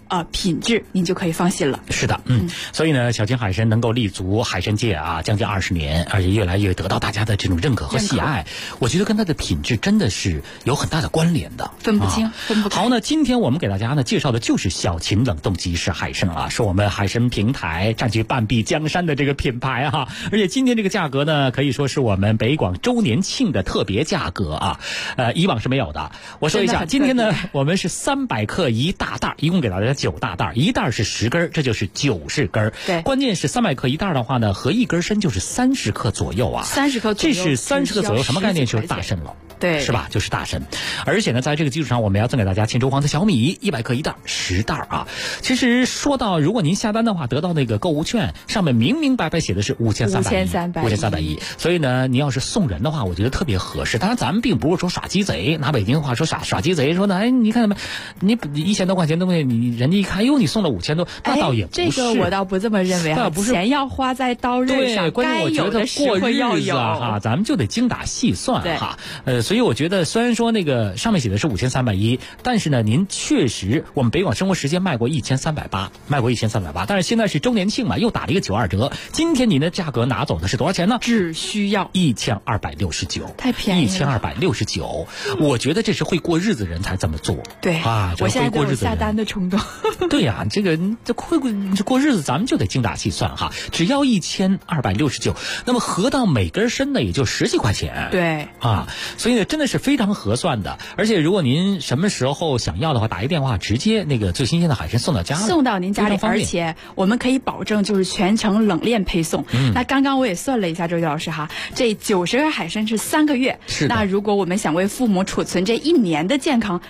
品质，您就可以放心了。 是的，所以呢，小青海参能够立足海参界啊将近20年，而且越来越得到大家的这种认可和喜爱，我觉得跟它的品质真的是有很大的关联的， 分不清，分不开。 好，那今天我们给大家呢介绍的就是小秦冷冻即食海参啊，是我们海参平台占据半壁江山的这个品牌哈，而且今天这个价格呢，可以说是我们北广周年庆的特别价格啊，以往是没有的。我说一下，今天呢，我们是300克1大袋，一共给大家9大袋，一袋是10根，这就是90根。 对， 关键是300克1袋的话呢，合一根参就是30克左右啊 ，30克左右， 这是30克左右，什么概念？就是大参了。 对， 是吧？就是大参，而且呢，在这个基础上，我们要赠给大家沁州黄色小米100克1袋10袋啊。其实说到，如果您下单的话，得到那个购物券，上面明明白白写的是5310，所以呢，您要是送人的话，我觉得特别合适。当然，咱们并不是说耍鸡贼，拿北京话说耍鸡贼，说呢，哎，你看到没？你1000多块钱东西，你人家一看，哟，你送了5000多，那倒也不是。 这个我倒不这么认为啊，钱要花在刀刃上， 对，关键我觉得过日子啊， 哈， 咱们就得精打细算哈。所以我觉得虽然说那个上面写的是5310，但是呢，您确实我们北广生活时间卖过1380，但是现在是周年庆嘛，又打了一个92折。今天您的价格拿走的是多少钱呢？ 只需要 1269， 太便宜了 ，1269。我觉得这是会过日子人才这么做。 对啊， 我现在都有下单的冲动。 对呀，这会过日子，咱们就得精打细算哈。只要1269，那么合到每根参呢，也就10几块钱。 对啊，所以呢，真的是非常合算的。而且如果您什么时候想要的话，打一电话，直接那个最新鲜的海参送到家了， 送到您家里，而且我们可以保证就是全程冷链配送。那刚刚我也算了一下，周老师哈，这90根海参是3个月。 是的。 那如果我们想为父母储存这1年的健康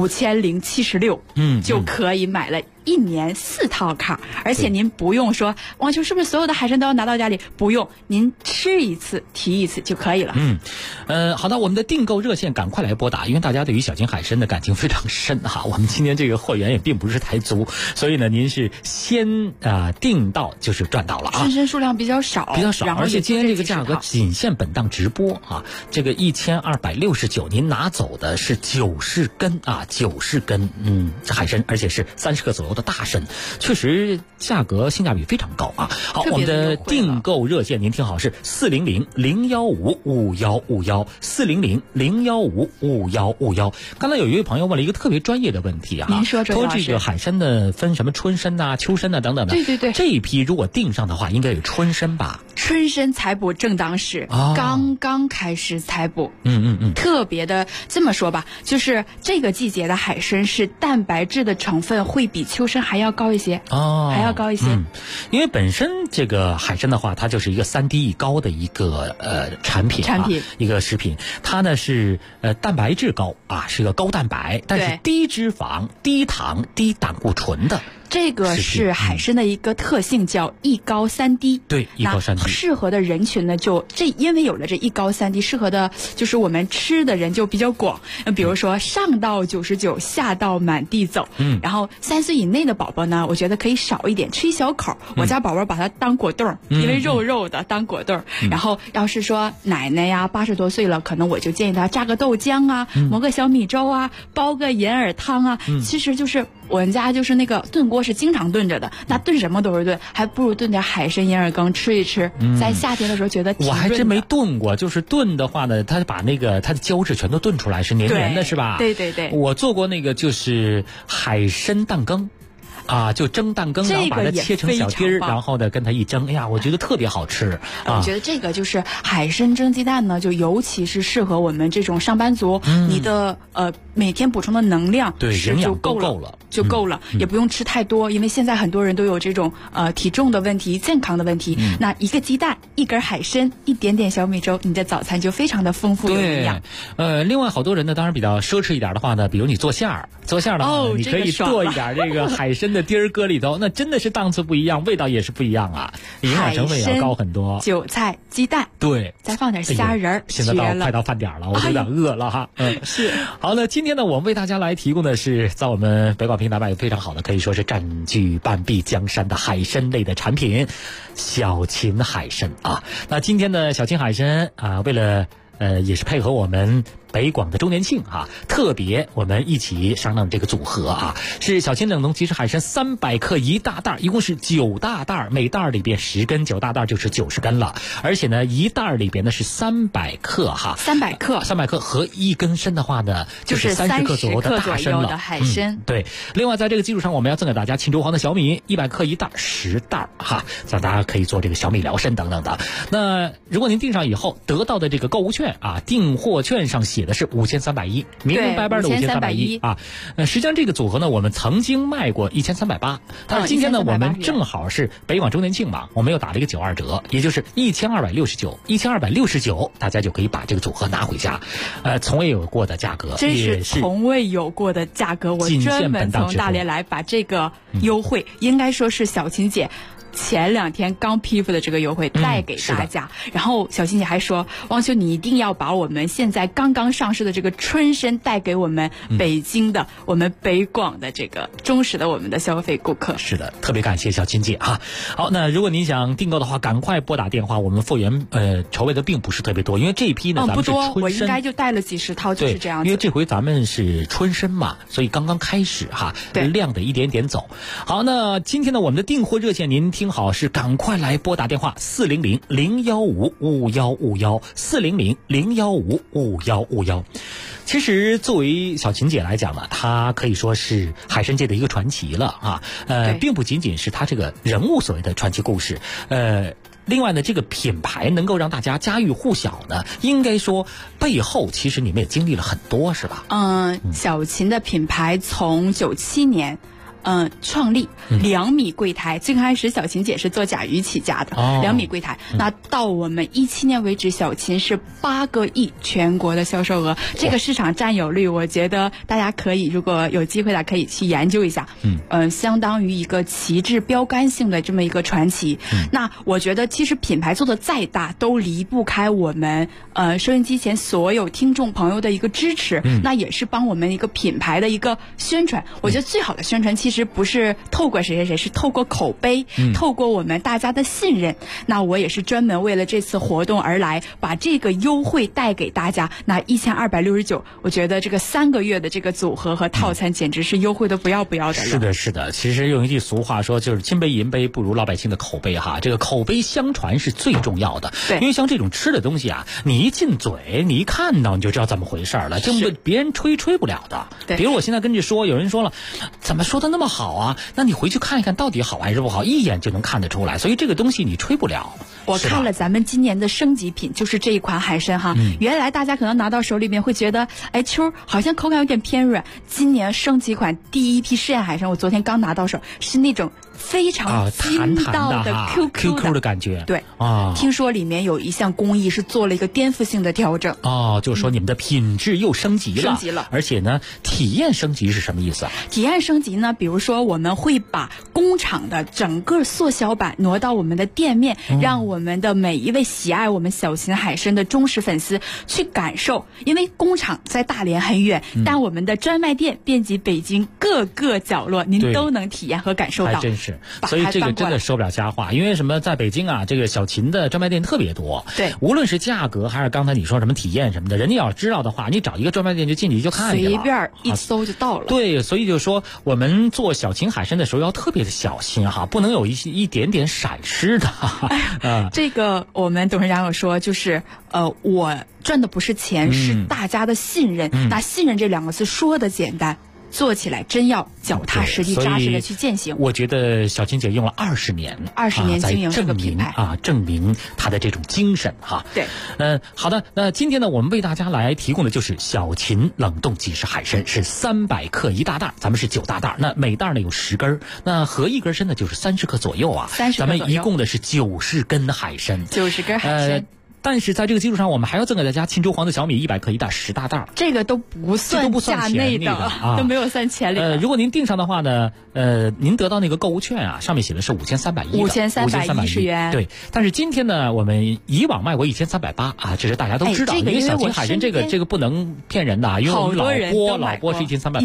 ，5076，就可以买了1年4套卡，而且您不用说王秋是不是所有的海参都要拿到家里，不用，您吃一次提一次就可以了。 好的，我们的订购热线赶快来拨打，因为大家对于小秦海参的感情非常深哈。我们今天这个货源也并不是太足，所以呢，您是先订到就是赚到了啊。 参数量比较少， 而且今天这个价格仅限本档直播啊。这个1269，您拿走的是90根啊，90根海参，而且是30克左右的大参，确实价格性价比非常高啊。好，我们的订购热线您听好，是400-015-5151，400-015-5151。刚才有一位朋友问了一个特别专业的问题啊， 您说这个海参的分什么春参呐、秋参呐等等的。 对， 这一批如果订上的话，应该有春参吧？ 春参采捕正当时，刚刚开始采捕。特别的这么说吧，就是这个季节的海参是蛋白质的成分会比秋参还要高一些还要高一些。 因为本身这个海参的话，它就是一个3低一高的一个产品，一个食品。它呢是蛋白质高啊，是个高蛋白，但是低脂肪、低糖、低胆固醇的。 这个是海参的一个特性，叫1高3低。 对，1高3低。 适合的人群呢，因为有了这1高3低，适合的就是我们吃的人就比较广。比如说上到99，下到满地走。然后3岁以内的宝宝呢，我觉得可以少一点，吃一小口。我家宝宝把它当果冻，因为肉肉的当果冻。然后要是说奶奶呀80多岁了，可能我就建议他榨个豆浆啊，磨个小米粥啊，煲个银耳汤啊。其实就是我们家就是那个炖锅是经常炖着的，那炖什么都是炖，还不如炖点海参银耳羹吃一吃。在夏天的时候觉得挺我还真没炖过，就是炖的话呢，它把那个它的胶质全都炖出来，是黏黏的，是吧？ 对。 我做过那个就是海参蛋羹。就蒸蛋羹，然后把它切成小丁儿，然后呢跟它一蒸，哎呀，我觉得特别好吃。 我觉得这个就是海参蒸鸡蛋呢，就尤其是适合我们这种上班族，你的每天补充的能量营养够了，也不用吃太多，因为现在很多人都有这种体重的问题、健康的问题。那一个鸡蛋、一根海参、一点点小米粥，你的早餐就非常的丰富有营养。 另外好多人呢，当然比较奢侈一点的话呢，比如你做馅儿的话，你可以剁一点这个海参的丁儿搁里头，那真的是档次不一样，味道也是不一样啊，营养成分也要高很多。 韭菜、鸡蛋， 对， 再放点虾仁儿。 现在快到饭点了，我有点饿了哈。 是。 好，那今天呢，我们为大家来提供的是在我们北广平台卖非常好的，可以说是占据半壁江山的海参类的产品，小秦海参啊。那今天的小秦海参啊，为了也是配合我们北广的周年庆啊，特别我们一起商量这个组合啊，是小秦冷冻即食海参300克1大袋，一共是9大袋，每袋里边10根，9大袋就是90根了。而且呢，一袋里边呢是300克哈，300克和1根参的话呢，就是30克左右的大参了。 海参、 对。另外在这个基础上，我们要赠给大家庆州黄的小米100克1袋10袋哈，让大家可以做这个小米疗参等等的。那如果您订上以后得到的这个购物券啊，订货券上写的是5310，明明白白的5310啊。实际上这个组合呢，我们曾经卖过1380，但是今天呢，我们正好是北广周年庆嘛，我们又打了一个92折，也就是1269，大家就可以把这个组合拿回家。从未有过的价格， 真是从未有过的价格，我专门从大连来把这个优惠，应该说是小秦姐前2天刚批复的这个优惠带给大家。然后小秦姐还说，汪秋你一定要把我们现在刚刚上市的这个春参带给我们北京的、我们北广的这个忠实的我们的消费顾客。 是的，特别感谢小秦姐啊。好，那如果您想订购的话，赶快拨打电话，我们货源筹备的并不是特别多，因为这一批呢咱们是春参， 不多，我应该就带了几十套，就是这样子。 因为这回咱们是春参嘛，所以刚刚开始哈，量的一点点走。好，那今天呢我们的订货热线您听好，是赶快来拨打电话400-015-5151，400-015-5151。其实作为小秦姐来讲呢，她可以说是海参界的一个传奇了啊。并不仅仅是她这个人物所谓的传奇故事，另外呢，这个品牌能够让大家家喻户晓呢，应该说背后其实你们也经历了很多，是吧？ 小秦的品牌从97年。创立2米柜台，最开始小秦姐是做甲鱼起家的，2米柜台。那到我们17年为止，小秦是8个亿全国的销售额，这个市场占有率，我觉得大家可以如果有机会的可以去研究一下。相当于一个旗帜标杆性的这么一个传奇。那我觉得其实品牌做的再大，都离不开我们收音机前所有听众朋友的一个支持。那也是帮我们一个品牌的一个宣传。我觉得最好的宣传其实不是透过谁谁谁，是透过口碑，透过我们大家的信任。那我也是专门为了这次活动而来，把这个优惠带给大家。那1269，我觉得这个3个月的这个组合和套餐简直是优惠的不要不要的了。 是的，是的。其实用一句俗话说，就是金杯银杯不如老百姓的口碑哈。这个口碑相传是最重要的。对，因为像这种吃的东西啊，你一进嘴，你一看到你就知道怎么回事了，这么别人吹不了的。比如我现在跟你说，有人说了，怎么说的那么好啊？那你回去看一看到底好还是不好，一眼就能看得出来。所以这个东西你吹不了。 我看了咱们今年的升级品，就是这一款海参哈。原来大家可能拿到手里面会觉得，秋好像口感有点偏软。今年升级款第一批试验海参，我昨天刚拿到手，是那种非常筋道的 QQ 的感觉。 对啊，听说里面有一项工艺是做了一个颠覆性的调整。 就是说你们的品质又升级了，而且呢，体验升级是什么意思啊？ 体验升级呢，比如说我们会把工厂的整个缩小版挪到我们的店面，让我们的每一位喜爱我们小秦海参的忠实粉丝去感受。因为工厂在大连很远，但我们的专卖店遍及北京各个角落，您都能体验和感受到。 还真是，所以这个真的说不了瞎话。因为什么，在北京啊，这个小秦的专卖店特别多。对，无论是价格还是刚才你说什么体验什么的，人家要知道的话，你找一个专卖店就进去就看去了， 随便一搜就到了。 对，所以就说我们做小秦海参的时候要特别的小心哈，不能有一点点闪失的。 这个我们董事长有说，就是我赚的不是钱，是大家的信任。那信任这2个字说的简单，做起来真要脚踏实地、扎实的去践行。 我觉得小秦姐用了20年经营这个品牌证明她的这种精神哈。 对， 好的，那今天呢，我们为大家来提供的就是小秦冷冻即食海参，是300克1大袋，咱们是9大袋，那每袋呢有10根，那合1根参呢就是30克左右啊。咱们一共的是90根海参 ，90根海参。 但是在这个基础上，我们还要赠给大家青州黄的小米100克1袋10大袋， 这个都不算价内的，都没有算钱里的。 如果您订上的话呢，您得到那个购物券啊，上面写的是 5310元。 对，但是今天呢，我们以往卖过1380啊，这是大家都知道，因为小秦海参这个不能骗人的啊，因为我们老播是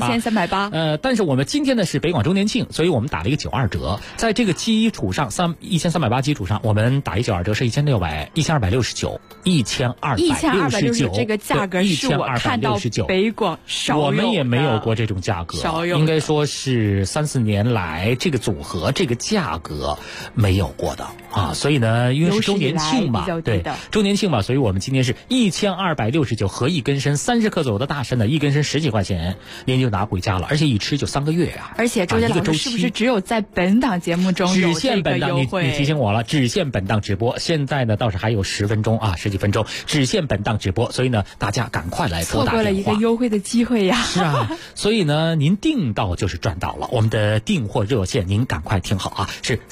1380，但是我们今天呢是北广周年庆，所以我们打了一个92折，在这个基础上1380基础上，我们打一92折是1269。 1269， 这个价格是我看到北广少有的， 我们也没有过这种价格，应该说是3、4年来这个组合这个价格没有过的啊。所以呢，因为是周年庆嘛，对，周年庆嘛，所以我们今天是1269合一根参30克左右的大参呢，一根参10几块钱，您就拿回家了，而且一吃就3个月啊。 而且周杰老师是不是只有在本档节目中有这个优惠？ 你提醒我了，只限本档直播。现在呢倒是还有10分钟啊，10几分钟，只限本档直播，所以呢大家赶快来拨打电话。 错过了一个优惠的机会呀！ 是啊，所以呢您订到就是赚到了。我们的订货热线您赶快听好啊，是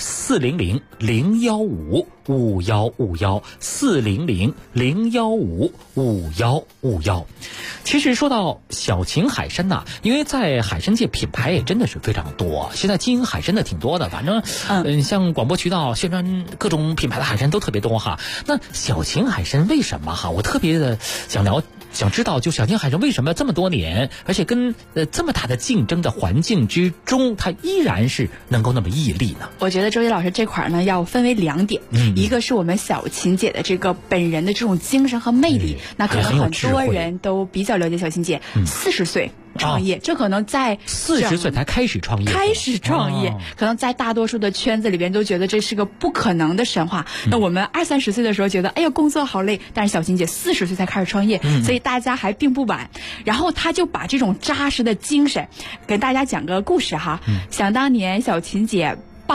400-015-5151，400-015-5151。其实说到小秦海参呐，因为在海参界品牌也真的是非常多，现在经营海参的挺多的，反正像广播渠道宣传各种品牌的海参都特别多哈。那小秦海参为什么哈？我特别的想知道，就小秦海参为什么这么多年，而且跟这么大的竞争的环境之中，它依然是能够那么屹立呢？ 我觉得周杰老师这块呢要分为2点，一个是我们小秦姐的这个本人的这种精神和魅力，那可能很多人都比较了解小秦姐，40岁。创业，这可能在 40岁才开始创业， 可能在大多数的圈子里边都觉得这是个不可能的神话。那我们20、30岁的时候觉得，哎呀，工作好累，但是小秦姐40岁才开始创业，所以大家还并不晚。然后她就把这种扎实的精神，跟大家讲个故事哈。想当年小秦姐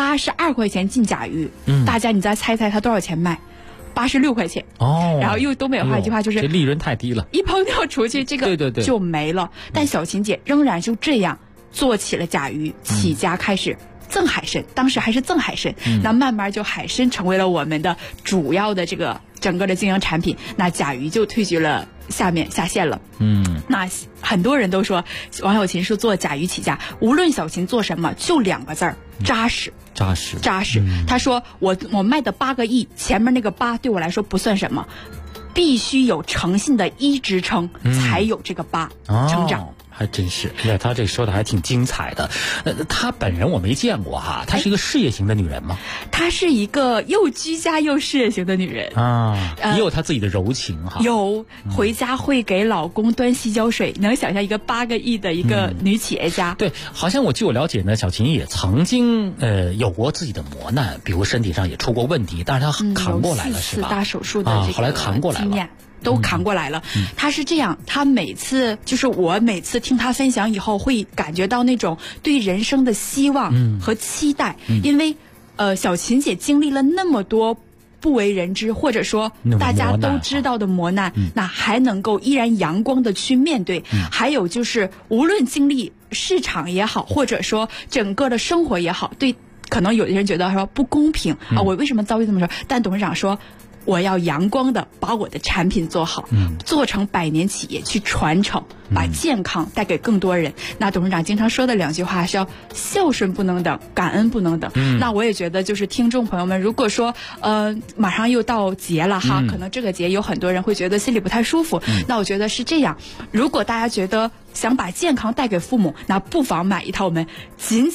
82块钱进甲鱼，大家你再猜猜她多少钱卖？86块钱哦， 然后用东北话一句话就是这利润太低了， 一烹调出去这个就没了。但小秦姐仍然就这样做起了甲鱼，起家开始赠海参，当时还是赠海参，那慢慢就海参成为了我们的主要的这个整个的经营产品，那甲鱼就退居了下线了。那很多人都说王小秦是做甲鱼起家，无论小秦做什么就2个字儿，扎实。他说我卖的8个亿，前面那个8对我来说不算什么，必须有诚信的1支撑，才有这个8成长。 还真是，他这说的还挺精彩的。他本人我没见过哈，她是一个事业型的女人吗？ 她是一个又居家又事业型的女人啊，也有她自己的柔情哈。 有回家会给老公端洗脚水，能想象一个8个亿的一个女企业家。 对，好像据我了解呢，小秦也曾经有过自己的磨难，比如身体上也出过问题，但是她扛过来了，是吧？ 大手术的这个后来扛过来了。 都扛过来了。他是这样，他每次就是我每次听他分享以后，会感觉到那种对人生的希望和期待，因为小秦姐经历了那么多不为人知或者说大家都知道的磨难，那还能够依然阳光的去面对。还有就是无论经历市场也好，或者说整个的生活也好，对，可能有的人觉得说不公平啊，我为什么遭遇这么说？但董事长说，我要阳光的把我的产品做好，做成100年企业去传承，把健康带给更多人。那董事长经常说的2句话是要孝顺不能等，感恩不能等。那我也觉得就是听众朋友们，如果说马上又到节了哈，可能这个节有很多人会觉得心里不太舒服。那我觉得是这样，如果大家觉得想把健康带给父母，那不妨买一套我们仅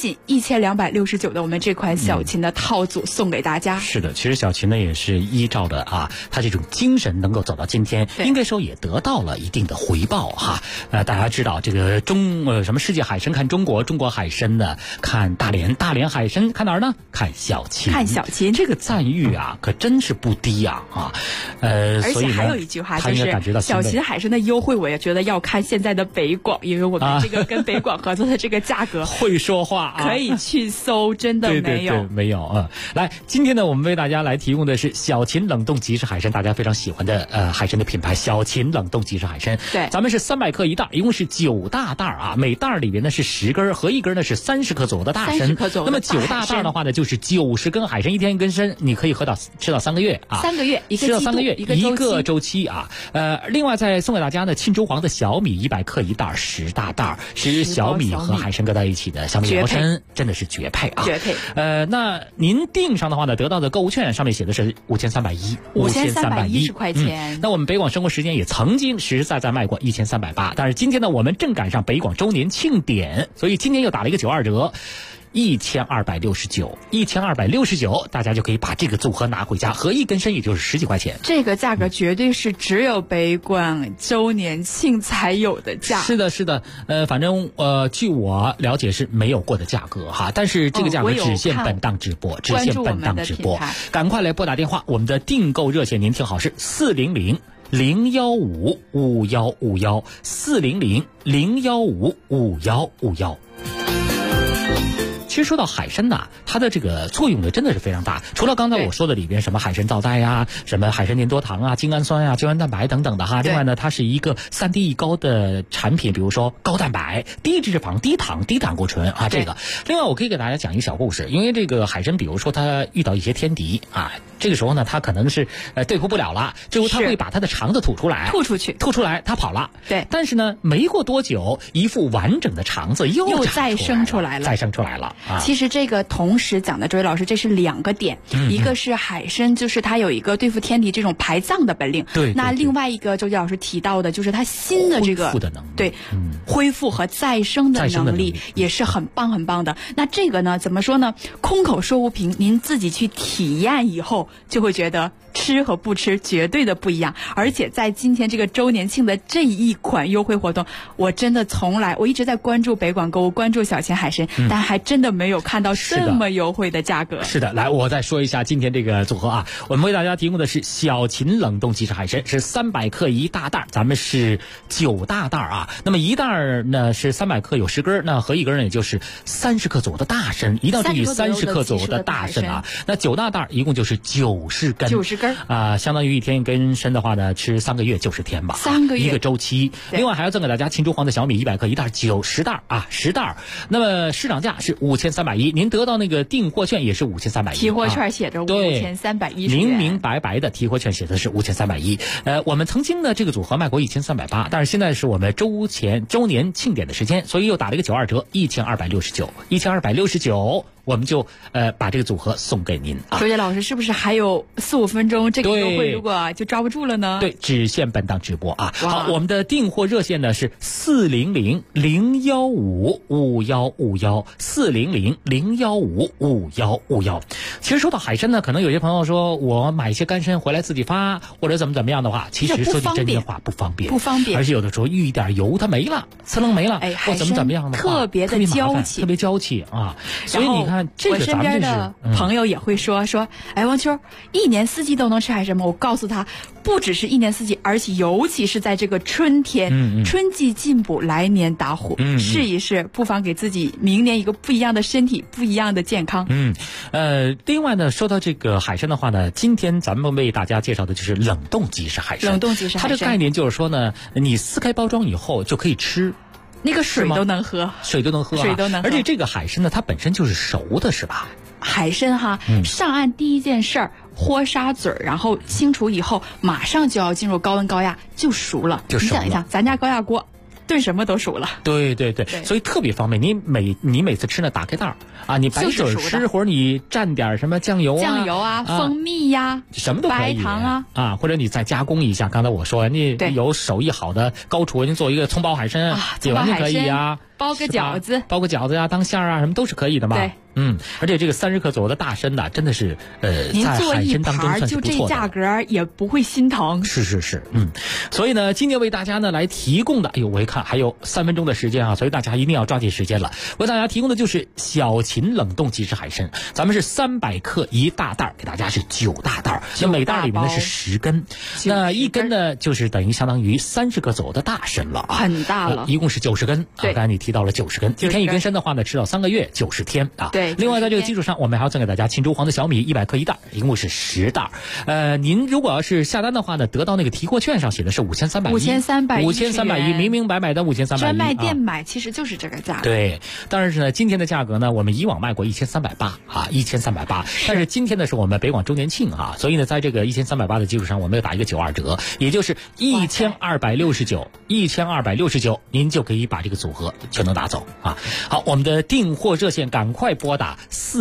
1269的我们这款小秦的套组送给大家。 是的，其实小秦呢也是依照的他这种精神能够走到今天，应该说也得到了一定的回报哈。大家知道这个什么世界海参看中国，中国海参呢看大连，大连海参看哪儿呢？看小秦，这个赞誉可真是不低而且还有一句话就是小秦海参的优惠，我也觉得要看现在的北广，因为我们这个跟北广合作的这个价格会说话可以去搜，真的没有对没有来，今天呢我们为大家来提供的是小秦冷冻即食海参，大家非常喜欢的海参的品牌小秦冷冻即食海参。 对， 咱们是300克一袋，一共是9大袋每袋里边呢是10根，合一根呢是30克左右的大参。那么9大袋的话呢就是90根海参，一天一根参，你可以吃到3个月 3个月， 吃到3个月一个周期另外再送给大家呢沁州黄的小米100克一袋，10大袋，是小米和海参搁在一起的小米凉参，真的是绝配绝配。 那您订上的话呢，得到的购物券上面写的是5310 块钱。 那我们北广生活时间也曾经实实在在卖过1380，但是今天呢我们正赶上北广周年庆典，所以今年又打了一个92折。 1269，1269，大家就可以把这个组合拿回家，合一根身也就是10几块钱。 这个价格绝对是只有北广周年庆才有的价。 是的，是的，反正据我了解是没有过的价格哈，但是这个价格只限本档直播，只限本档直播，赶快来拨打电话，我们的订购热线您听好是400-015-5151，400-015-5151。其实说到海参呐，它的这个作用呢真的是非常大。除了刚才我说的里边什么海参皂苷呀、什么海参粘多糖啊、精氨酸啊、胶原蛋白等等的哈，另外呢，它是一个3低1高的产品，比如说高蛋白、低脂肪、低糖、低胆固醇啊，这个。另外，我可以给大家讲一个小故事，因为这个海参，比如说它遇到一些天敌啊，这个时候呢，它可能是对付不了了，之后它会把它的肠子吐出来，吐出来，它跑了。 对。 但是呢，没过多久，一副完整的肠子又再生出来了。 其实这个同时讲的，周伟老师，这是2个点，一个是海参，就是它有一个对付天敌这种排脏的本领。 对。 那另外一个周杰老师提到的，就是它新的这个恢复的能力。 对，恢复和再生的能力也是很棒很棒的。那这个呢，怎么说呢？空口说无凭，您自己去体验以后，就会觉得吃和不吃绝对的不一样。而且在今天这个周年庆的这一款优惠活动，我真的我一直在关注北广购物，关注小秦海参，但还真的没有看到这么优惠的价格。 是的，来，我再说一下今天这个组合啊，我们为大家提供的是小秦冷冻即食海参，是300克1大袋，咱们是9大袋啊。那么1袋呢是300克有10根，那合一根呢也就是30克左右的大参，一道这里30克左右的大参啊。那9大袋一共就是90根，90根啊，相当于一天一根参的话呢，吃3个月90天吧，3个月一个周期。另外还要赠给大家秦中皇的小米100克1袋10袋啊，10袋。那么市场价是5310，您得到那个订货券也是5310， 提货券写着5310， 明明白白的提货券写的是5310。我们曾经呢这个组合卖过1380，但是现在是我们周年庆典的时间，所以又打了一个92折，1269，我们就把这个组合送给您啊。 周杰老师，是不是还有4-5分钟这个优惠如果就抓不住了呢？ 对，只限本档直播啊。好，我们的订货热线呢是400-015-5151，400-015-5151。其实说到海参呢，可能有些朋友说我买一些干参回来自己发，或者怎么样的话，其实说句真的话不方便，而且有的时候遇一点油它没了，呲楞没了，或怎么样的话， 特别的娇气， 特别娇气啊。所以你看，这个我身边的朋友也会说，哎，王秋，一年四季都能吃海参吗？我告诉他，不只是一年四季，而且尤其是在这个春天，春季进补，来年打虎，试一试，不妨给自己明年一个不一样的身体，不一样的健康。 另外呢，说到这个海参的话呢，今天咱们为大家介绍的就是冷冻即食海参。它的概念就是说呢，你撕开包装以后就可以吃。 那个水都能喝， 水都能喝。而且这个海参呢，它本身就是熟的，是吧？ 海参哈，上岸第一件事儿，豁沙嘴，然后清除以后，马上就要进入高温高压，就熟了。你想一想，咱家高压锅炖什么都熟了。 对，所以特别方便。你每次吃呢，打开袋啊，你白水吃，或者你蘸点什么酱油啊、蜂蜜呀， 什么都可以， 白糖啊，或者你再加工一下。刚才我说，你有手艺好的高厨，你做一个葱包海参也完全可以啊。 包个饺子呀，当馅儿啊，什么都是可以的嘛。 对。 而且这个30克左右的大参呢，真的是您在海参当中算是不错的。 就这价格也不会心疼。 是，所以呢，今天为大家呢来提供的，我一看还有3分钟的时间啊，所以大家一定要抓紧时间了。为大家提供的就是小秦冷冻即食海参，咱们是300克1大袋，给大家是9大袋，那每袋里面呢是10根，那一根呢就是等于相当于30克左右的大参了啊， 很大了， 一共是90根。刚才你提到了90根，一天一根参的话呢，吃到3个月90天啊。 对。 另外在这个基础上，我们还要赠给大家秦中皇的小米100克1袋，一共是10袋。您如果要是下单的话呢，得到那个提货券上写的是5310，5310，明明白白的5310。 专卖店买其实就是这个价格。 对，但是呢，今天的价格呢，我们以往卖过1380啊，1380。但是今天呢，是我们北广周年庆啊，所以呢，在这个1380的基础上，我们要打一个92折，也就是1269，您就可以把这个组合就能拿走啊。好，我们的订货热线赶快拨打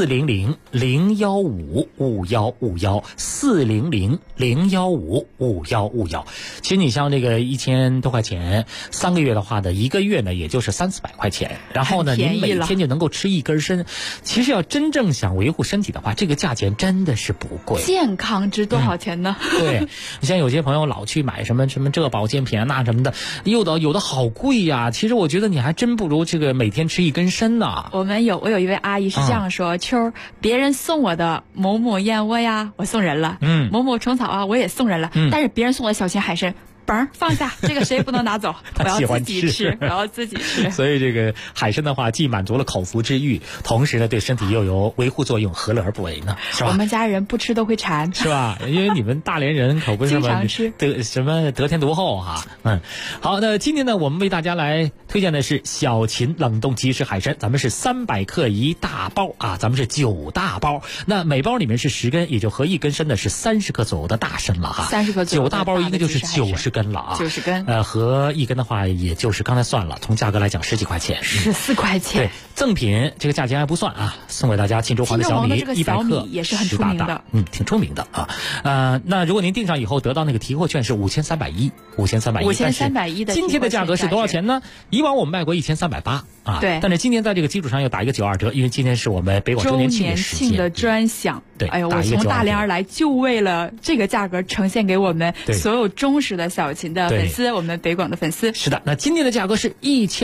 400-015-5151，400-015-5151。其实你像这个1000多块钱，3个月的话呢，1个月呢也就是300-400块钱，然后呢您每天就能够吃1根参。其实要真正想维护身体的话，这个价钱真的是不贵。 健康值多少钱呢？ 对，你像有些朋友老去买什么这保健品啊那什么的，有的好贵呀。其实我觉得你还真不如这个每天吃1根参呢。 我有一位阿姨是这样说：秋，别人送我的某某燕窝呀，我送人了；某某虫草啊，我也送人了。但是别人送我的小青海参，放下，这个谁不能拿走？我要自己吃，我要自己吃。 所以这个海参的话，既满足了口腹之欲，同时呢对身体又有维护作用，何乐而不为呢？是吧？ 我们家人不吃都会馋， 是吧？因为你们大连人可不是经常吃得天独厚哈。好，那今天呢，我们为大家来推荐的是小秦冷冻即食海参，咱们是300克1大包啊，咱们是9大包。那每包里面是10根，也就合1根参呢是30克左右的大参了哈。 30克左右 9大包一个就是90根了啊 ，90根。 合1根的话，也就是刚才算了，从价格来讲10几块钱 ，14块钱。 对，赠品这个价钱还不算啊，送给大家金州黄的小米100克， 也是很出名的， 挺出名的啊。那如果您订上以后得到那个提货券是5310，5310的。今天的价格是多少钱呢？以往我们卖过1380啊， 对。 但是今天在这个基础上又打一个92折，因为今天是我们北广周年庆的专享。 对， 哎呦，我从大连而来，就为了这个价格呈现给我们所有忠实的小秦的粉丝，我们北广的粉丝。 是的，那今天的价格是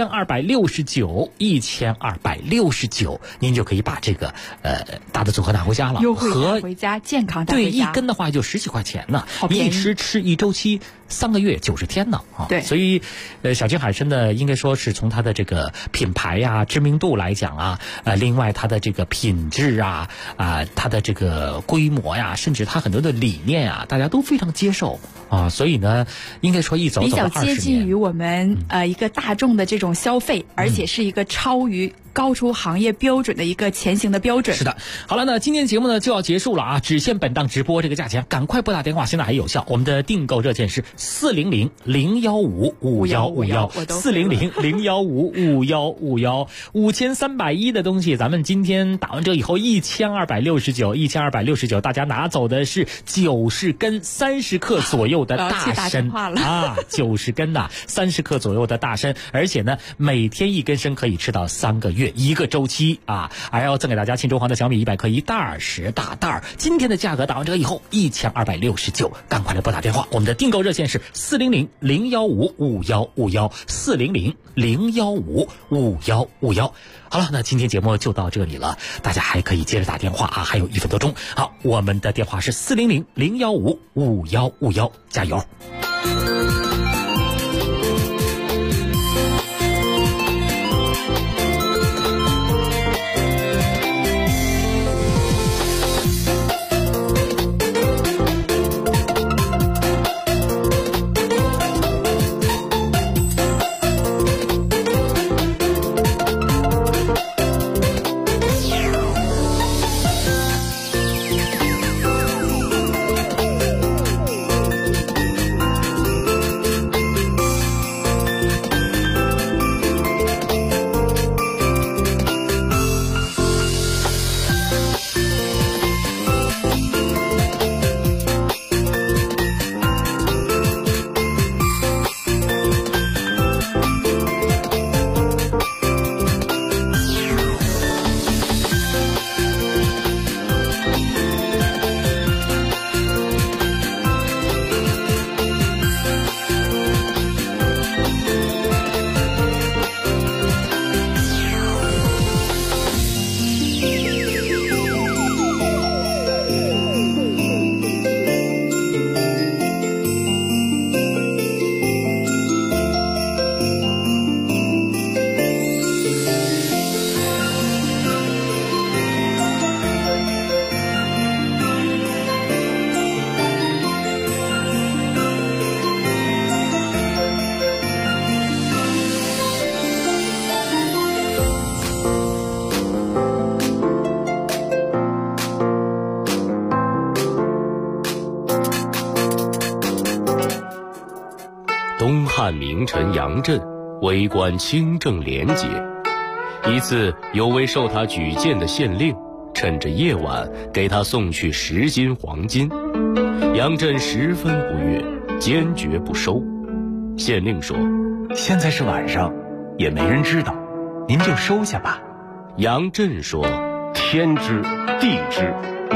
1269，您就可以把这个大的组合拿回家了， 优惠拿回家，健康带回家。对，1根的话就10几块钱呢，一吃1周期3个月90天呢啊。 对， 所以小秦海参呢，应该说是从它的这个品牌呀、知名度来讲啊，另外它的这个品质啊，它的这个规模呀，甚至它很多的理念啊，大家都非常接受啊。所以呢，应该说一走走了20年， 比较接近于我们一个大众的这种消费，而且是一个高出行业标准的一个前行的标准。 是的，好了，那今天节目呢就要结束了啊，只限本档直播，这个价钱赶快拨打电话，现在还有效。我们的订购热线是400-015-5151，400-015-5151，5301的东西，咱们今天打完折以后1269，大家拿走的是90根30克左右的大参啊，90根呐，30克左右的大参，而且呢每天1根参可以吃到3个月，1个周期啊，还要赠给大家庆州黄的小米100克1袋10大袋。今天的价格打完折以后1269，赶快来拨打电话，我们的订购热线是400-015-5151，400-015-5151。好了，那今天节目就到这里了，大家还可以接着打电话啊，还有1分多钟。好，我们的电话是400-015-5151，加油。 东汉名臣杨震为官清正廉洁。一次，有位受他举荐的县令，趁着夜晚给他送去10斤黄金。杨震十分不悦，坚决不收。县令说：“ 现在是晚上，也没人知道，您就收下吧。” 杨震说：“ 天知地知，